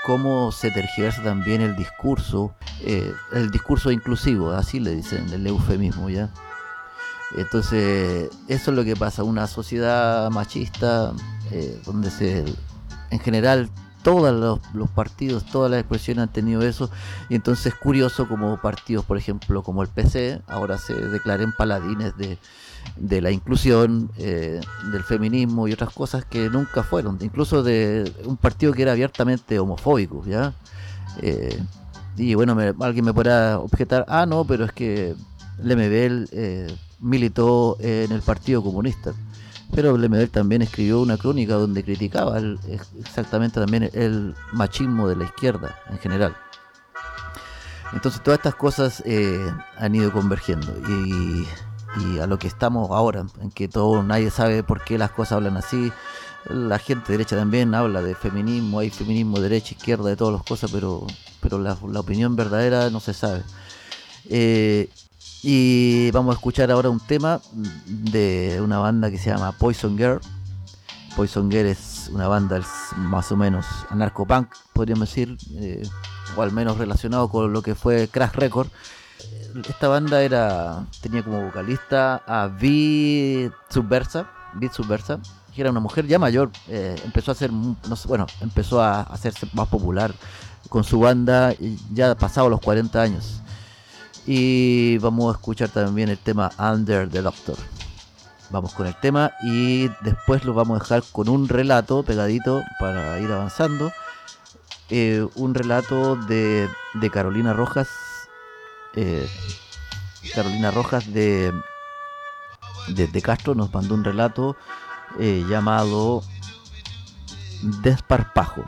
cómo se tergiversa también el discurso, eh, el discurso inclusivo, así le dicen, el eufemismo, ¿ya? Entonces, eso es lo que pasa, una sociedad machista, eh, donde se, en general, todos los, los partidos, todas las expresiones han tenido eso, y entonces es curioso como partidos, por ejemplo, como el P C, ahora se declaren paladines de, de la inclusión, eh, del feminismo y otras cosas que nunca fueron, incluso de un partido que era abiertamente homofóbico, ¿ya? Eh, y bueno, me, alguien me podrá objetar, ah, no, pero es que Lemebel eh, militó en el Partido Comunista. Pero Lemebel también escribió una crónica donde criticaba el, exactamente también el machismo de la izquierda en general. Entonces todas estas cosas eh, han ido convergiendo y, y a lo que estamos ahora, en que todo nadie sabe por qué las cosas hablan así. La gente derecha también habla de feminismo, hay feminismo derecha, izquierda, de todas las cosas, pero, pero la, la opinión verdadera no se sabe. Eh, Y vamos a escuchar ahora un tema de una banda que se llama Poison Girl. Poison Girl es una banda más o menos anarcopunk, podríamos decir, eh, o al menos relacionado con lo que fue Crash Record. Esta banda era tenía como vocalista a Vi Subversa, Vi Subversa, que era una mujer ya mayor. Eh, empezó a hacer, no sé, bueno, empezó a hacerse más popular con su banda ya pasado los cuarenta años. Y vamos a escuchar también el tema Under the Doctor. Vamos con el tema y después lo vamos a dejar con un relato pegadito para ir avanzando. Eh, un relato de, de Carolina Rojas. Eh, Carolina Rojas de, de, de Castro nos mandó un relato eh, llamado Desparpajo.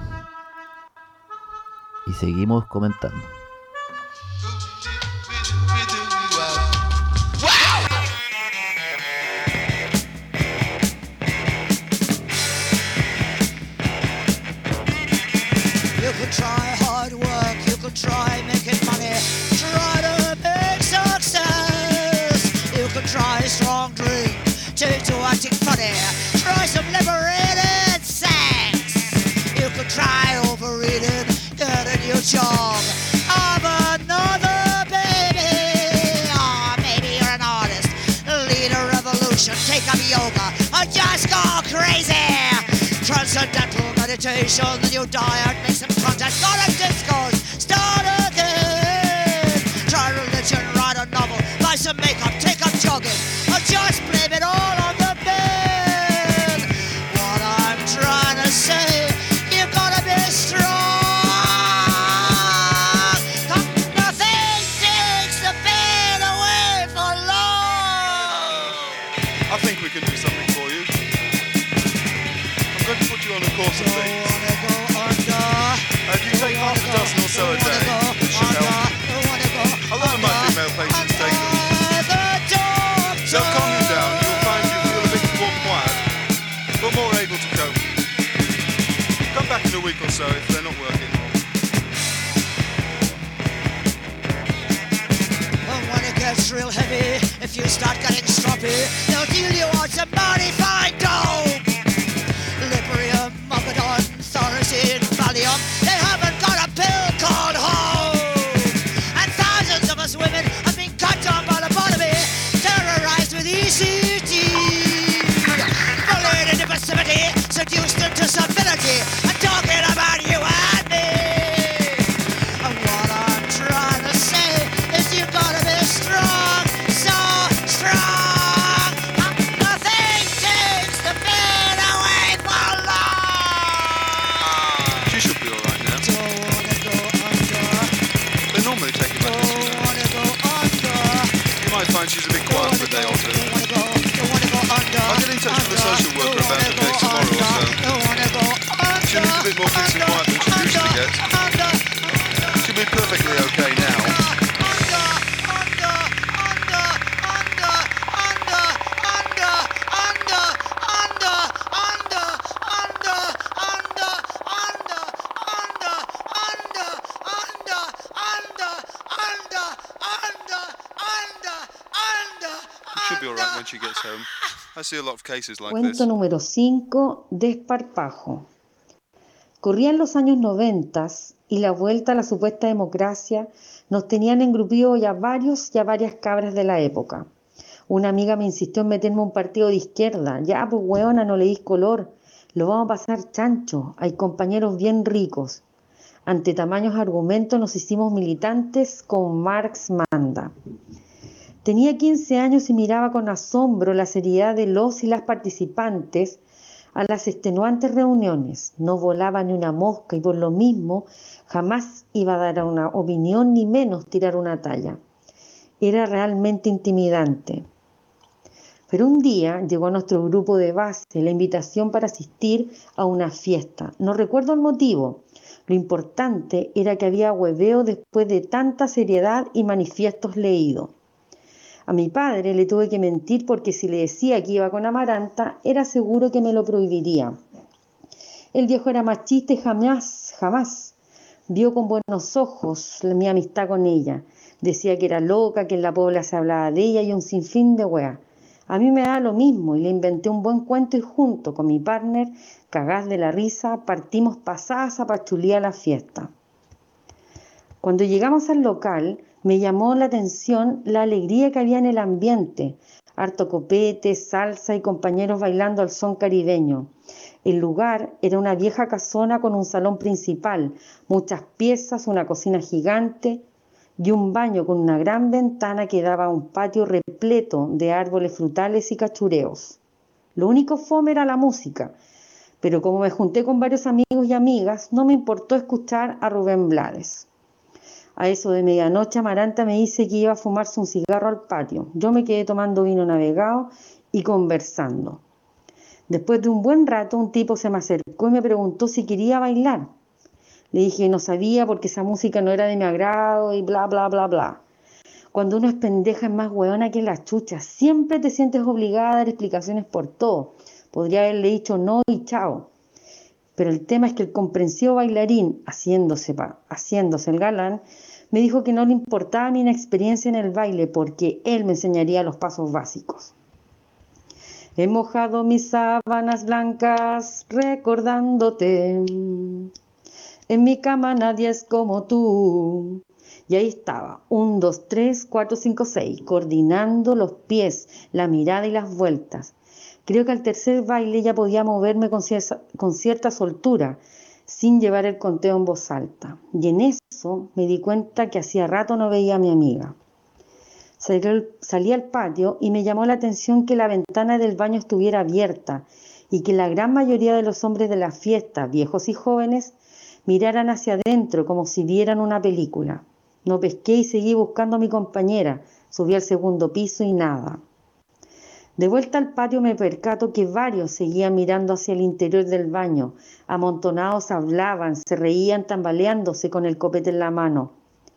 Y seguimos comentando. Try hard work, you could try making money, try to make success. You could try strong drink, take to acting funny, try some liberated sex. You could try overeating, get a new job, have another baby. Or maybe you're an artist, lead a revolution, take up yoga, or just go crazy. Transcendental meditation, then you diet, make some contacts, go to discos, start again. Try religion, write a novel, buy some makeup, take up jogging, or just blame it all on the bed. What I'm trying to say, you gotta be strong. Nothing takes the pain away for long. I think we can do something for you. I'm going to put you on a course of these. Uh, if you take half a dozen or so a day, it should help. A lot of my female patients take them. They'll calm you down, you'll find you feel a bit more quiet, but more able to cope. Come back in a week or so if they're not working. When it gets real heavy, if you start getting stroppy, they'll deal you out some mighty fine dope. Librium, Mogadon, Thorazine, Valium, they haven't got a pill called home. And thousands of us women have been cut down by lobotomy, terrorized with E C T. Bullied into passivity, seduced into stability, and talking about you and me. And what I'm trying to say is you gotta be strong, so strong. Nothing takes the pain away for long. She should be alright now. Don't wanna go under. They normally take it back. Don't wanna go under. You might find she's a bit quiet for a day or two. Don't wanna go. Don't wanna go under. I'll get in touch with the social worker about the case tomorrow or so. Don't wanna go under. She needs a bit more peace and quiet than she used to get. Under. She'll be perfectly okay now. She'll be alright when she gets home. I see a lot of cases like this. Cuento número cinco, Desparpajo. Corrían los años noventas y la vuelta a la supuesta democracia nos tenían engrupidos ya varios y a varias cabras de la época. Una amiga me insistió en meterme a un partido de izquierda. Ya, pues hueona, no le dis color. Lo vamos a pasar chancho. Hay compañeros bien ricos. Ante tamaños argumentos nos hicimos militantes con Marx manda. Tenía quince años y miraba con asombro la seriedad de los y las participantes a las extenuantes reuniones. No volaba ni una mosca y por lo mismo jamás iba a dar una opinión ni menos tirar una talla. Era realmente intimidante. Pero un día llegó a nuestro grupo de base la invitación para asistir a una fiesta. No recuerdo el motivo. Lo importante era que había hueveo después de tanta seriedad y manifiestos leídos. A mi padre le tuve que mentir porque si le decía que iba con Amaranta, era seguro que me lo prohibiría. El viejo era machista y jamás, jamás vio con buenos ojos mi amistad con ella. Decía que era loca, que en la pobla se hablaba de ella y un sinfín de weas. A mí me da lo mismo y le inventé un buen cuento y junto con mi partner, cagás de la risa, partimos pasadas a pachulía a la fiesta. Cuando llegamos al local, me llamó la atención la alegría que había en el ambiente. Harto copete, salsa y compañeros bailando al son caribeño. El lugar era una vieja casona con un salón principal, muchas piezas, una cocina gigante y un baño con una gran ventana que daba a un patio repleto de árboles frutales y cachureos. Lo único fome era la música, pero como me junté con varios amigos y amigas, no me importó escuchar a Rubén Blades. A eso de medianoche Amaranta me dice que iba a fumarse un cigarro al patio. Yo me quedé tomando vino navegado y conversando. Después de un buen rato un tipo se me acercó y me preguntó si quería bailar. Le dije que no sabía porque esa música no era de mi agrado y bla bla bla bla. Cuando uno es pendeja es más hueona que la chucha. Siempre te sientes obligada a dar explicaciones por todo. Podría haberle dicho no y chao. Pero el tema es que el comprensivo bailarín, haciéndose, haciéndose el galán, me dijo que no le importaba mi inexperiencia en el baile porque él me enseñaría los pasos básicos. He mojado mis sábanas blancas recordándote. En mi cama nadie es como tú. Y ahí estaba, un, dos, tres, cuatro, cinco, seis, coordinando los pies, la mirada y las vueltas. Creo que al tercer baile ya podía moverme con cierta, con cierta soltura, sin llevar el conteo en voz alta. Y en eso me di cuenta que hacía rato no veía a mi amiga. Salí, salí al patio y me llamó la atención que la ventana del baño estuviera abierta y que la gran mayoría de los hombres de la fiesta, viejos y jóvenes, miraran hacia adentro como si vieran una película. No pesqué y seguí buscando a mi compañera. Subí al segundo piso y nada. De vuelta al patio me percato que varios seguían mirando hacia el interior del baño. Amontonados hablaban, se reían tambaleándose con el copete en la mano.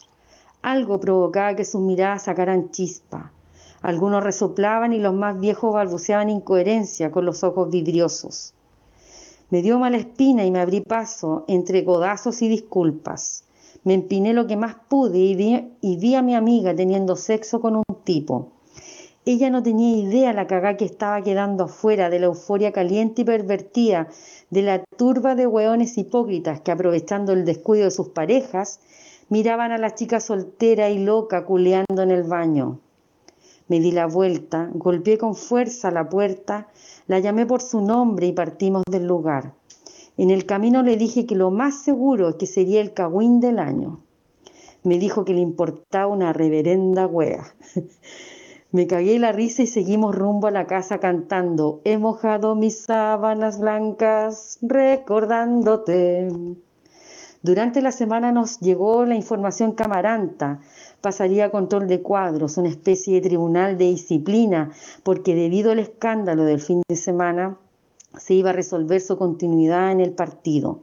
Algo provocaba que sus miradas sacaran chispa. Algunos resoplaban y los más viejos balbuceaban incoherencia con los ojos vidriosos. Me dio mala espina y me abrí paso entre codazos y disculpas. Me empiné lo que más pude y vi, y vi a mi amiga teniendo sexo con un tipo. Ella no tenía idea la cagá que estaba quedando afuera de la euforia caliente y pervertida de la turba de hueones hipócritas que, aprovechando el descuido de sus parejas, miraban a la chica soltera y loca culeando en el baño. Me di la vuelta, golpeé con fuerza la puerta, la llamé por su nombre y partimos del lugar. En el camino le dije que lo más seguro es que sería el cagüín del año. Me dijo que le importaba una reverenda wea. Me cagué la risa y seguimos rumbo a la casa cantando. He mojado mis sábanas blancas recordándote. Durante la semana nos llegó la información que Amaranta pasaría a control de cuadros, una especie de tribunal de disciplina, porque debido al escándalo del fin de semana se iba a resolver su continuidad en el partido.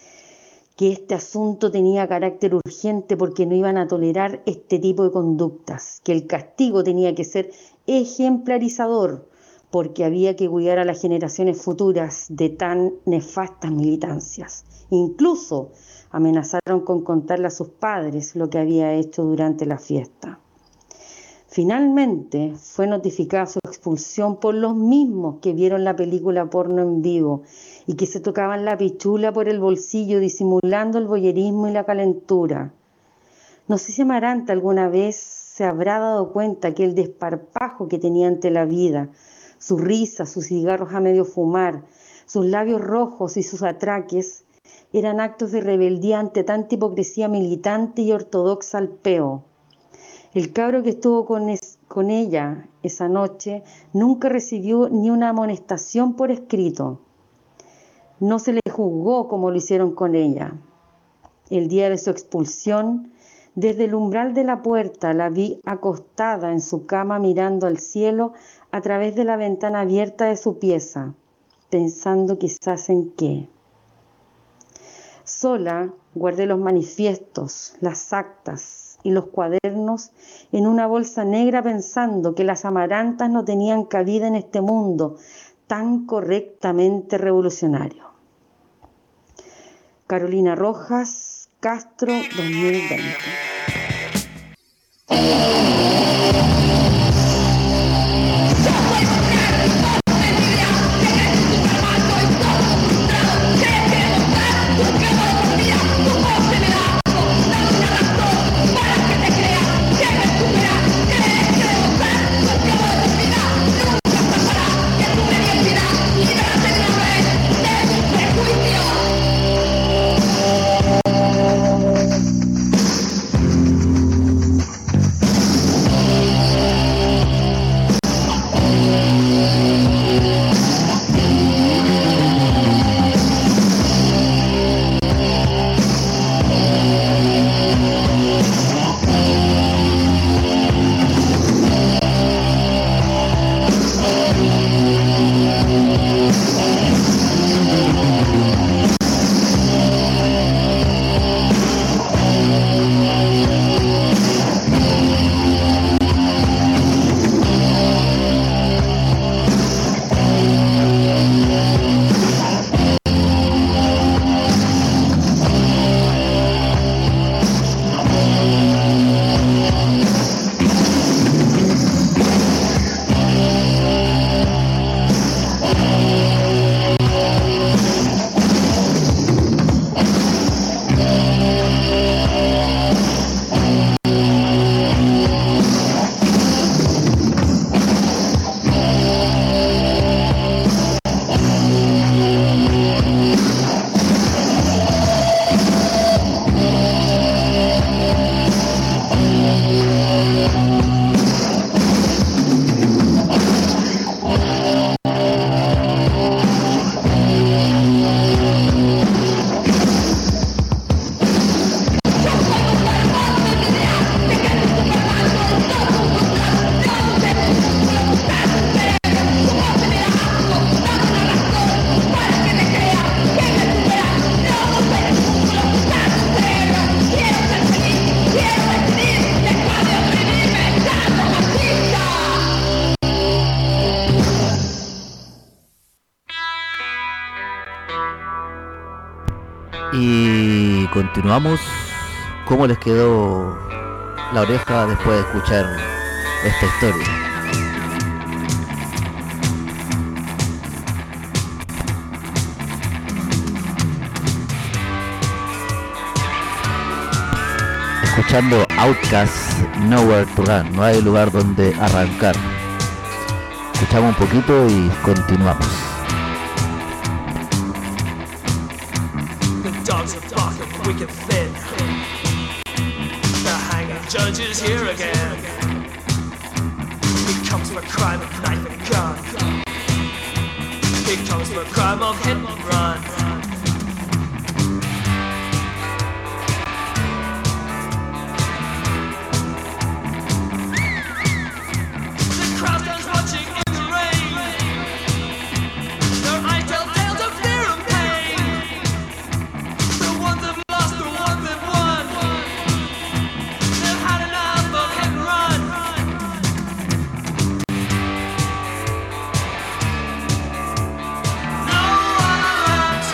Que este asunto tenía carácter urgente porque no iban a tolerar este tipo de conductas, que el castigo tenía que ser ejemplarizador porque había que cuidar a las generaciones futuras de tan nefastas militancias. Incluso amenazaron con contarle a sus padres lo que había hecho durante la fiesta. Finalmente fue notificada su expulsión por los mismos que vieron la película porno en vivo y que se tocaban la pichula por el bolsillo disimulando el voyerismo y la calentura. No sé si Amaranta alguna vez se habrá dado cuenta que el desparpajo que tenía ante la vida, su risa, sus cigarros a medio fumar, sus labios rojos y sus atraques, eran actos de rebeldía ante tanta hipocresía militante y ortodoxa al peo. El cabro que estuvo con, es, con ella esa noche nunca recibió ni una amonestación por escrito. No se le juzgó como lo hicieron con ella. El día de su expulsión, desde el umbral de la puerta la vi acostada en su cama mirando al cielo a través de la ventana abierta de su pieza, pensando quizás en qué. Sola guardé los manifiestos, las actas y los cuadernos en una bolsa negra pensando que las amarantas no tenían cabida en este mundo tan correctamente revolucionario. Carolina Rojas, Castro, dos mil veinte. Y continuamos. ¿Cómo les quedó la oreja después de escuchar esta historia? Escuchando Outkast, Nowhere to Run, no hay lugar donde arrancar. Escuchamos un poquito y continuamos. Dogs are barking wicked thin. The hanging judge is here again. He comes for a crime of knife and gun. He comes for a crime of hit and run. The crowd stands watching in the rain. Their eyes tell tales of fear and pain. The ones that lost, the ones that won. They've had enough of hit and run. No one around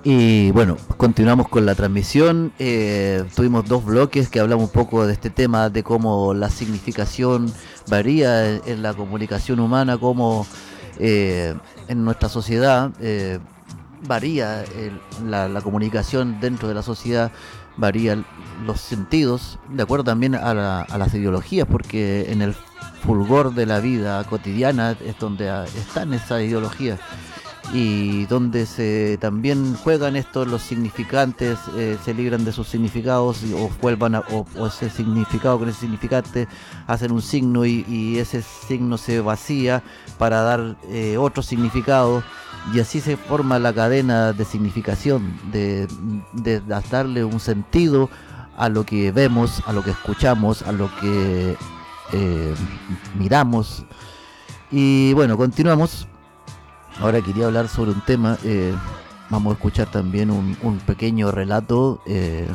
Y bueno, continuamos con la transmisión. Eh, tuvimos dos bloques que hablamos un poco de este tema, de cómo la significación varía en, en la comunicación humana, cómo eh, en nuestra sociedad eh, varía el- la, la comunicación dentro de la sociedad, varían los sentidos, de acuerdo también a, la- a las ideologías, porque en el fulgor de la vida cotidiana es donde ah, están esas ideologías y donde se también juegan estos los significantes, eh, se libran de sus significados y- o vuelvan a, o, o ese significado con ese significante hacen un signo y, y ese signo se vacía para dar eh, otro significado y así se forma la cadena de significación, de, de darle un sentido a lo que vemos, a lo que escuchamos, a lo que eh, miramos. Y bueno, continuamos. Ahora quería hablar sobre un tema. eh, vamos a escuchar también un, un pequeño relato eh,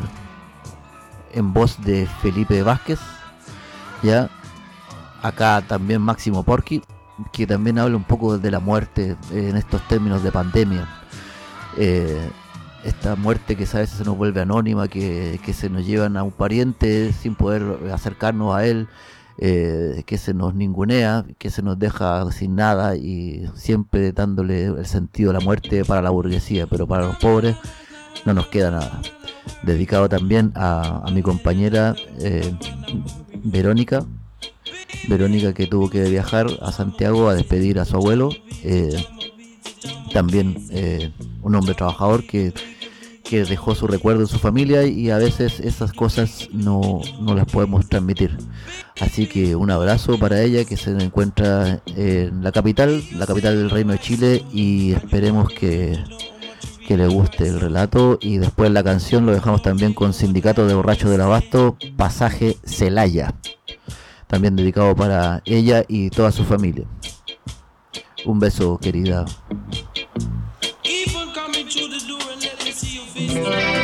en voz de Felipe Vázquez. Ya, acá también Máximo Porqui, que también habla un poco de la muerte eh, en estos términos de pandemia. Eh, esta muerte que a veces se nos vuelve anónima, que, que se nos llevan a un pariente sin poder acercarnos a él, eh, que se nos ningunea, que se nos deja sin nada y siempre dándole el sentido a la muerte para la burguesía, pero para los pobres no nos queda nada. Dedicado también a, a mi compañera eh, Verónica, Verónica que tuvo que viajar a Santiago a despedir a su abuelo. eh, también eh, un hombre trabajador que, que dejó su recuerdo en su familia y a veces esas cosas no, no las podemos transmitir. Así que un abrazo para ella que se encuentra en la capital, la capital del Reino de Chile y esperemos que, que le guste el relato y después la canción lo dejamos también con Sindicato de Borrachos del Abasto, Pasaje Celaya, también dedicado para ella y toda su familia. Un beso, querida. Keep on coming through the door and let me see your face.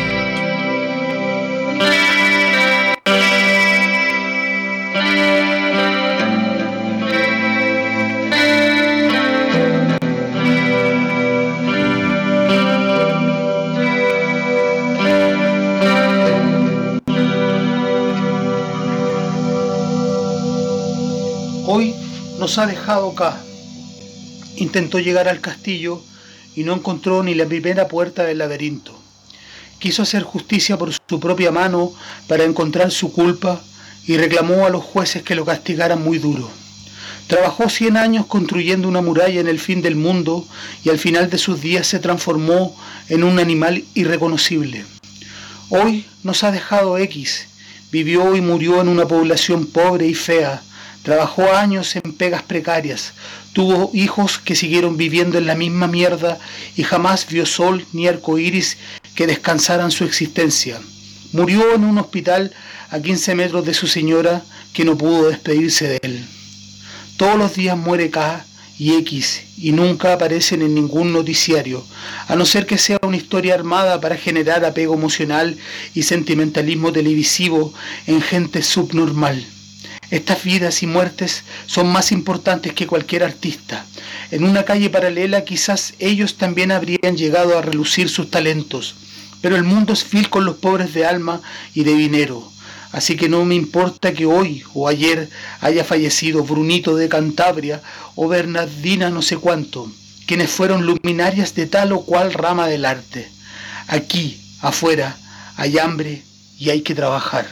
Hoy nos ha dejado acá. Intentó llegar al castillo y no encontró ni la primera puerta del laberinto. Quiso hacer justicia por su propia mano para encontrar su culpa y reclamó a los jueces que lo castigaran muy duro. Trabajó cien años construyendo una muralla en el fin del mundo y al final de sus días se transformó en un animal irreconocible. Hoy nos ha dejado X. Vivió y murió en una población pobre y fea. Trabajó años en pegas precarias. Tuvo hijos que siguieron viviendo en la misma mierda y jamás vio sol ni arcoíris que descansaran su existencia. Murió en un hospital a quince metros de su señora que no pudo despedirse de él. Todos los días muere K y X y nunca aparecen en ningún noticiario, a no ser que sea una historia armada para generar apego emocional y sentimentalismo televisivo en gente subnormal. Estas vidas y muertes son más importantes que cualquier artista. En una calle paralela quizás ellos también habrían llegado a relucir sus talentos, pero el mundo es vil con los pobres de alma y de dinero. Así que no me importa que hoy o ayer haya fallecido Brunito de Cantabria o Bernardina no sé cuánto, quienes fueron luminarias de tal o cual rama del arte. Aquí, afuera, hay hambre y hay que trabajar.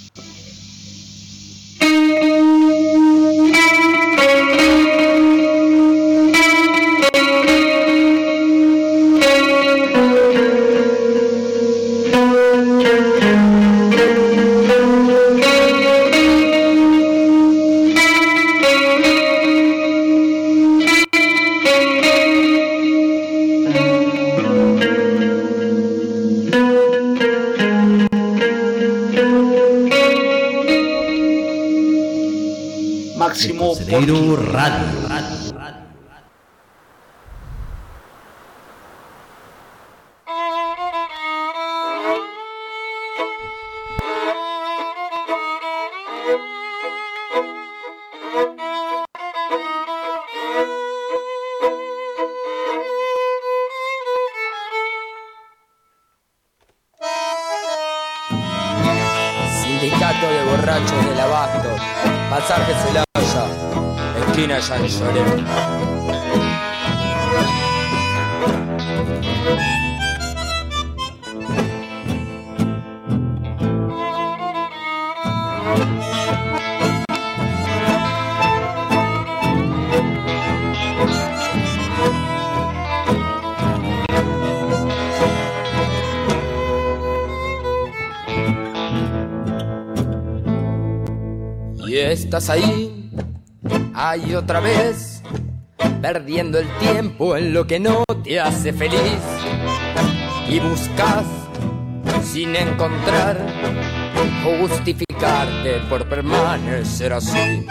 Máximo Desconcelero Radio. borrachos del Abasto, pasaje Celaya, esquina Jean Lloret. Y estás ahí, ahí otra vez, perdiendo el tiempo en lo que no te hace feliz. Y buscas, sin encontrar, justificarte por permanecer así.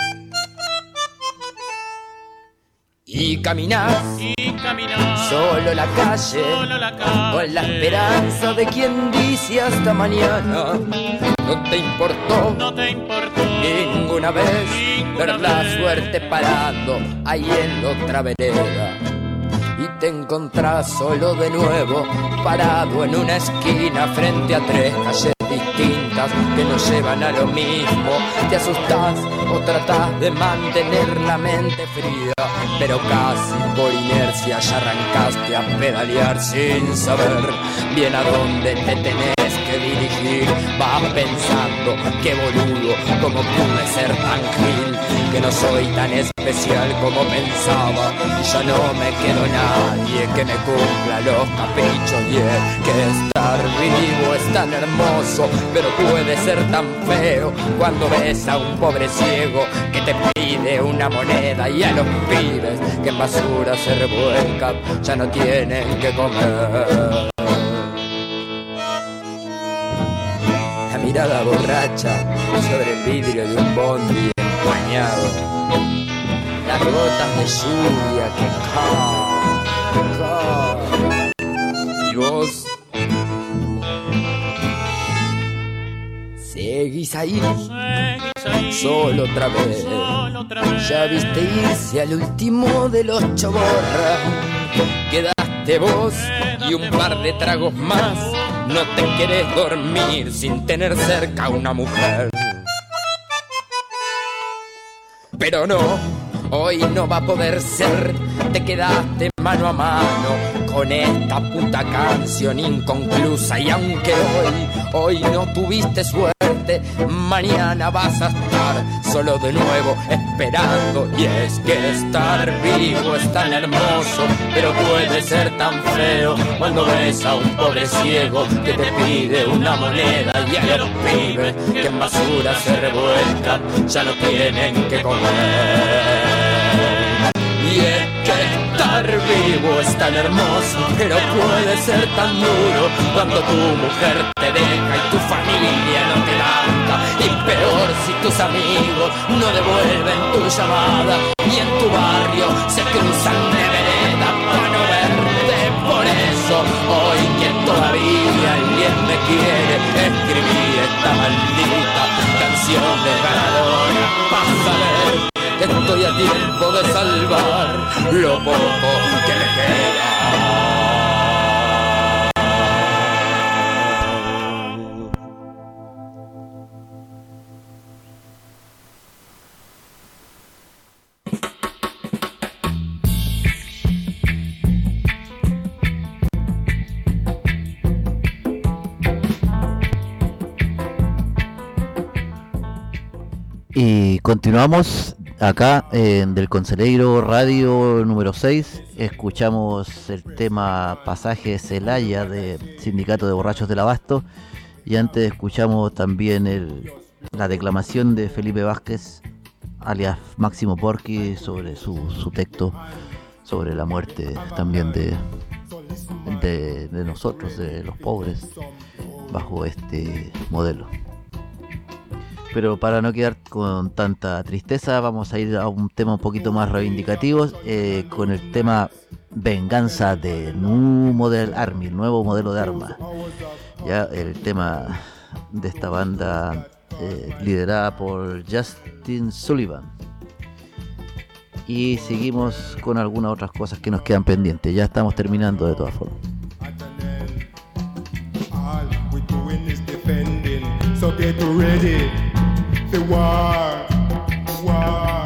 Y caminas, y caminas solo la calle, solo la calle, con la esperanza de quien dice hasta mañana. No te importó, no te importó ninguna vez ninguna ver la vez. suerte parando ahí en la otra vereda. Y te encontrás solo de nuevo, parado en una esquina frente a tres calles distintas que nos llevan a lo mismo. Te asustás o tratás de mantener la mente fría, pero casi por inercia ya arrancaste a pedalear sin saber bien a dónde te tenés que dirigir. Vas pensando, qué boludo, cómo pude ser tan gil, que no soy tan especial como pensaba, y ya no me quedó nadie que me cumpla los caprichos. Y es que estar vivo es tan hermoso, pero puede ser tan feo cuando ves a un pobre ciego que te pide una moneda, y a los pibes que en basura se revuelcan ya no tienen que comer. La mirada borracha sobre el vidrio de un bondi empañado, las gotas de lluvia que caen, y vos seguís ahí, Seguís ahí, solo otra vez. solo otra vez. Ya viste irse al último de los choborras, quedaste vos y un par de tragos más. No te querés dormir sin tener cerca a una mujer. Pero no, hoy no va a poder ser. Te quedaste mano a mano con esta puta canción inconclusa. Y aunque hoy, hoy no tuviste suerte, mañana vas a estar solo de nuevo esperando. Y es que estar vivo es tan hermoso, pero puede ser tan feo cuando ves a un pobre ciego que te pide una moneda, y a los pibes que en basura se revuelcan ya no tienen que comer. Y es que estar vivo es tan hermoso, pero puede ser tan duro cuando tu mujer te deja y tu familia no te banca. Y peor si tus amigos no devuelven tu llamada, y en tu barrio se cruzan de vereda para no verte. Por eso, hoy que todavía alguien me quiere, escribí esta maldita canción desgarradora para saber que estoy a tiempo de salvar lo poco que me queda. Y continuamos acá en Del Conselheiro Radio número seis. Escuchamos el tema Pasaje Celaya de Sindicato de Borrachos del Abasto, y antes escuchamos también el, la declamación de Felipe Vázquez, alias Máximo Porky, sobre su, su texto sobre la muerte también de, de, de nosotros, de los pobres, bajo este modelo. Pero para no quedar con tanta tristeza, vamos a ir a un tema un poquito más reivindicativo, eh, con el tema Venganza de New Model Army, el nuevo modelo de arma. Ya el tema de esta banda eh, liderada por Justin Sullivan. Y seguimos con algunas otras cosas que nos quedan pendientes. Ya estamos terminando de todas formas. So get ready say why, why?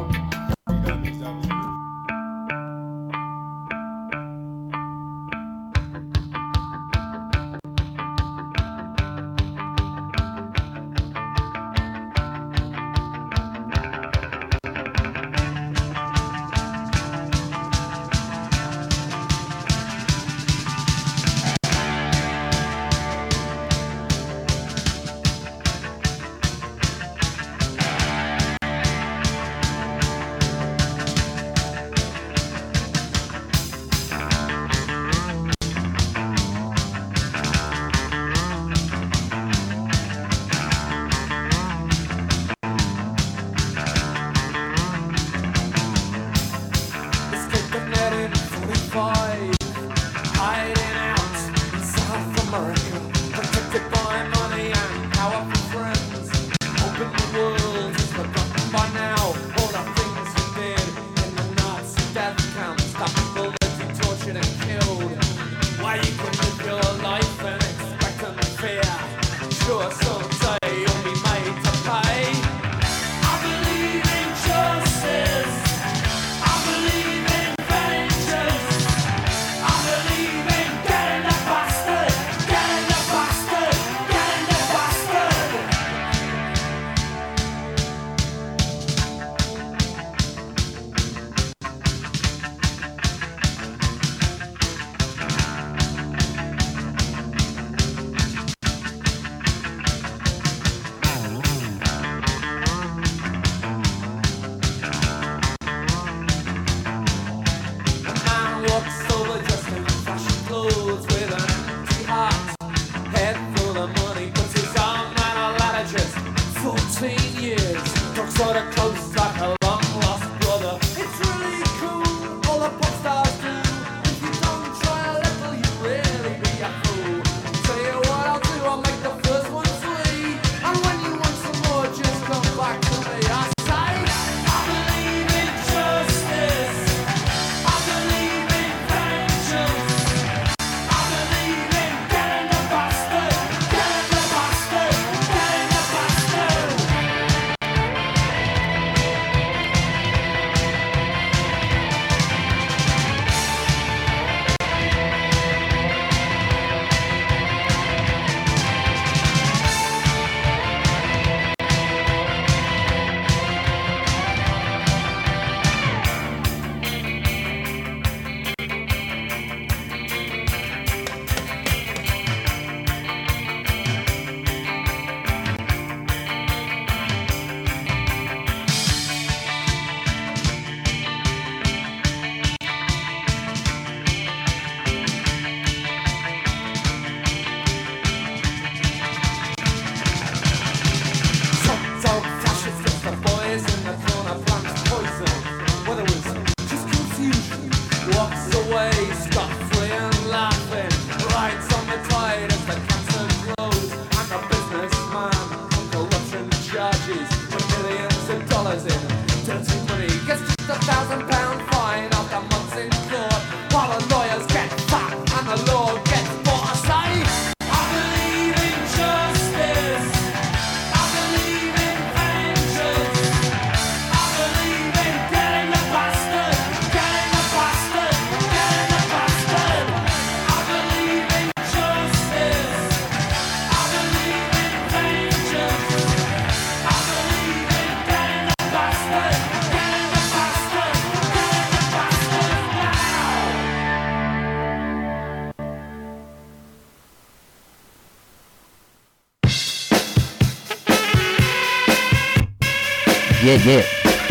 Yeah, yeah.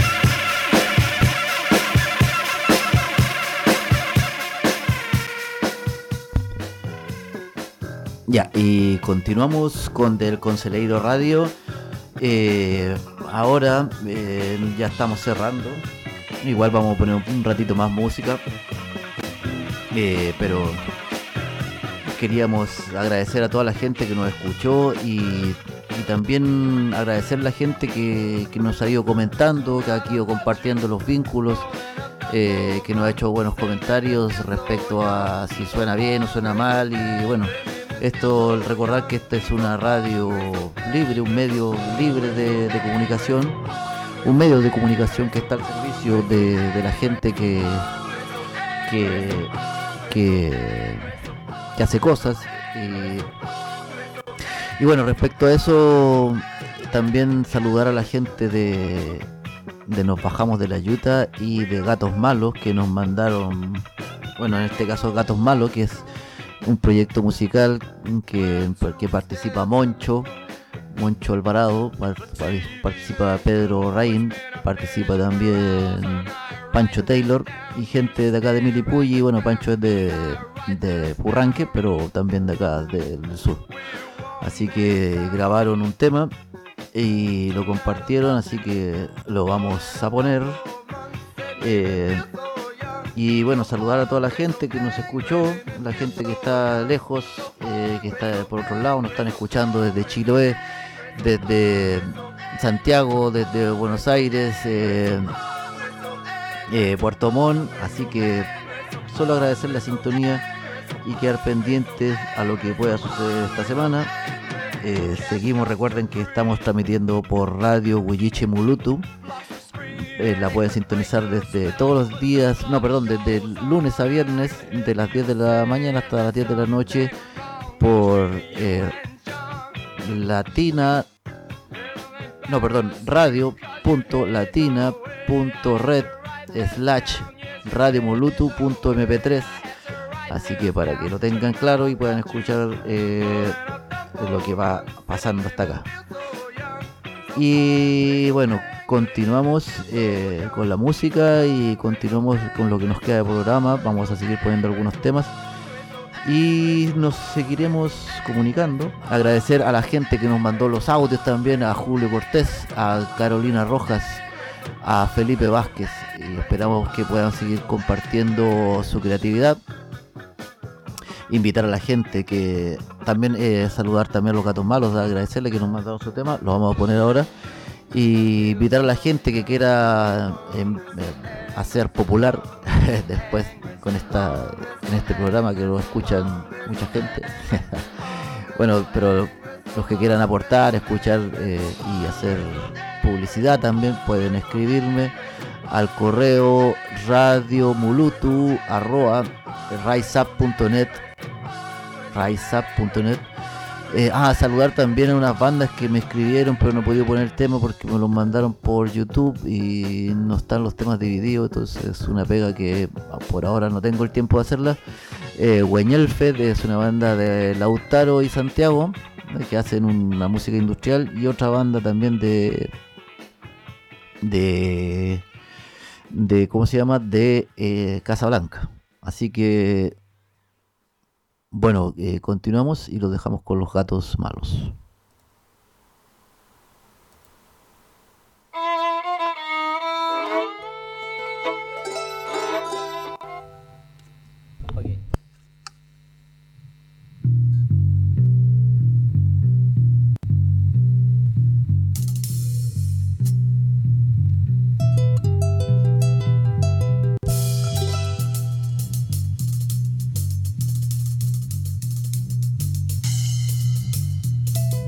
Ya, y continuamos con Del Conselheiro Radio. Eh, ahora eh, ya estamos cerrando. Igual vamos a poner un ratito más música. Eh, pero queríamos agradecer a toda la gente que nos escuchó y, y también agradecer a la gente que, que nos ha ido comentando, que ha ido compartiendo los vínculos, eh, que nos ha hecho buenos comentarios respecto a si suena bien o suena mal. Y bueno, Esto, el recordar que esta es una radio libre, un medio libre de, de comunicación, un medio de comunicación que está al servicio de, de la gente que, que, que, que hace cosas. Y, y bueno, respecto a eso, también saludar a la gente de, de Nos Bajamos de la Yuta y de Gatos Malos, que nos mandaron, bueno, en este caso Gatos Malos, que es un proyecto musical que, que participa Moncho, Moncho Alvarado, participa Pedro Raín, participa también Pancho Taylor y gente de acá de Milipulli. Bueno, Pancho es de, de Purranque, pero también de acá del sur. Así que grabaron un tema y lo compartieron, así que lo vamos a poner. Eh, Y bueno, saludar a toda la gente que nos escuchó, la gente que está lejos, eh, que está por otro lado, nos están escuchando desde Chiloé, desde Santiago, desde Buenos Aires, eh, eh, Puerto Montt, así que solo agradecer la sintonía y quedar pendientes a lo que pueda suceder esta semana. Eh, seguimos, recuerden que estamos transmitiendo por Radio Huilliche Mulutu. Eh, la pueden sintonizar desde todos los días, no, perdón, desde el lunes a viernes, de las diez de la mañana hasta las diez de la noche, por eh, latina, no, perdón, radio.latina.red slash radiomolutu.mp3. Así que para que lo tengan claro y puedan escuchar eh, lo que va pasando hasta acá. Y bueno, continuamos eh, con la música y continuamos con lo que nos queda de programa. Vamos a seguir poniendo algunos temas y nos seguiremos comunicando. Agradecer a la gente que nos mandó los audios también, a Julio Cortés, a Carolina Rojas, a Felipe Vázquez, y esperamos que puedan seguir compartiendo su creatividad. Invitar a la gente que también eh, saludar también a los Gatos Malos, agradecerle que nos mandaron su tema, lo vamos a poner ahora. Y invitar a la gente que quiera eh, eh, hacer popular después con esta en este programa, que lo escuchan mucha gente. Bueno, pero los que quieran aportar, escuchar eh, y hacer publicidad también pueden escribirme al correo radiomulutu arroba riseup punto net riseup punto net. Eh, ah, saludar también a unas bandas que me escribieron, pero no he podido poner el tema porque me los mandaron por YouTube y no están los temas divididos, entonces es una pega que por ahora no tengo el tiempo de hacerla. eh, Hueñelfe es una banda de Lautaro y Santiago, eh, que hacen una música industrial, y otra banda también de de de ¿cómo se llama? de eh, Casablanca. Así que bueno, eh, continuamos y lo dejamos con los Gatos Malos. Thank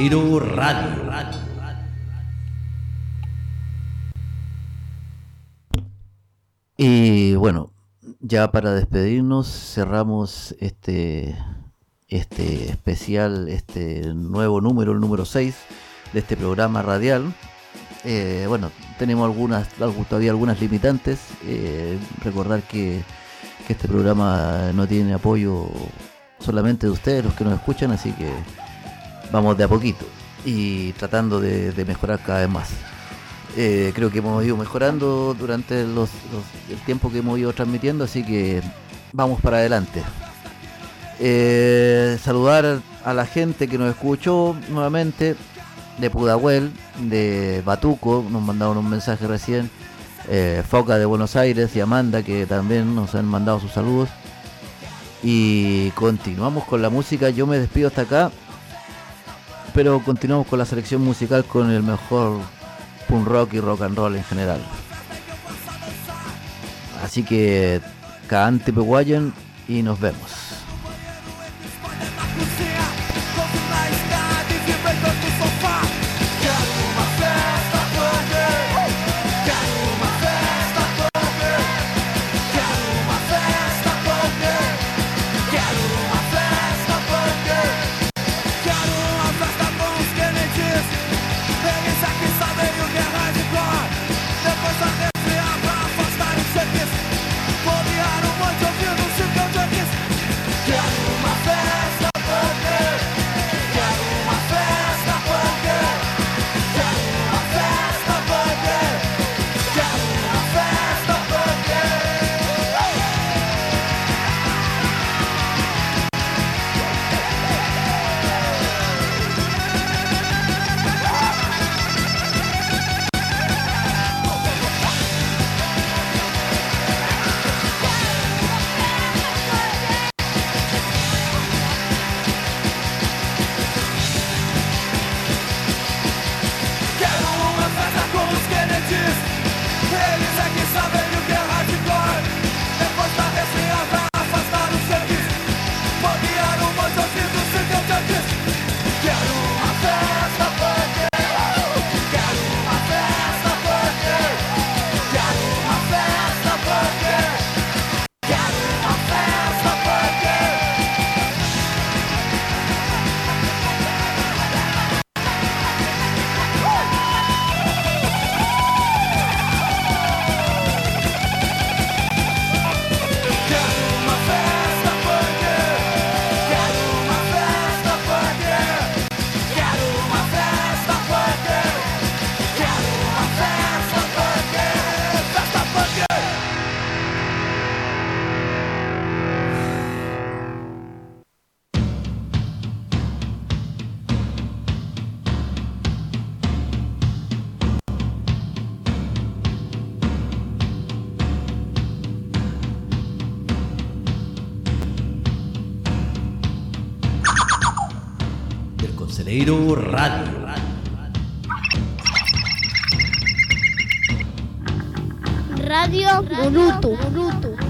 Concereiro Radio. Y bueno, ya para despedirnos cerramos este este especial, este nuevo número, el número seis de este programa radial. Eh, bueno, tenemos algunas, todavía algunas limitantes. Eh, recordar que, que este programa no tiene apoyo solamente de ustedes, los que nos escuchan, así que vamos de a poquito y tratando de, de mejorar cada vez más. Eh, creo que hemos ido mejorando durante los, los, el tiempo que hemos ido transmitiendo, así que vamos para adelante. Eh, saludar a la gente que nos escuchó nuevamente de Pudahuel, de Batuco, nos mandaron un mensaje recién, eh, Foca de Buenos Aires y Amanda, que también nos han mandado sus saludos. Y continuamos con la música. Yo me despido hasta acá, pero continuamos con la selección musical con el mejor punk rock y rock and roll en general. Así que Kaante Peguayen y nos vemos. Concereiro Radio. Radio Boruto.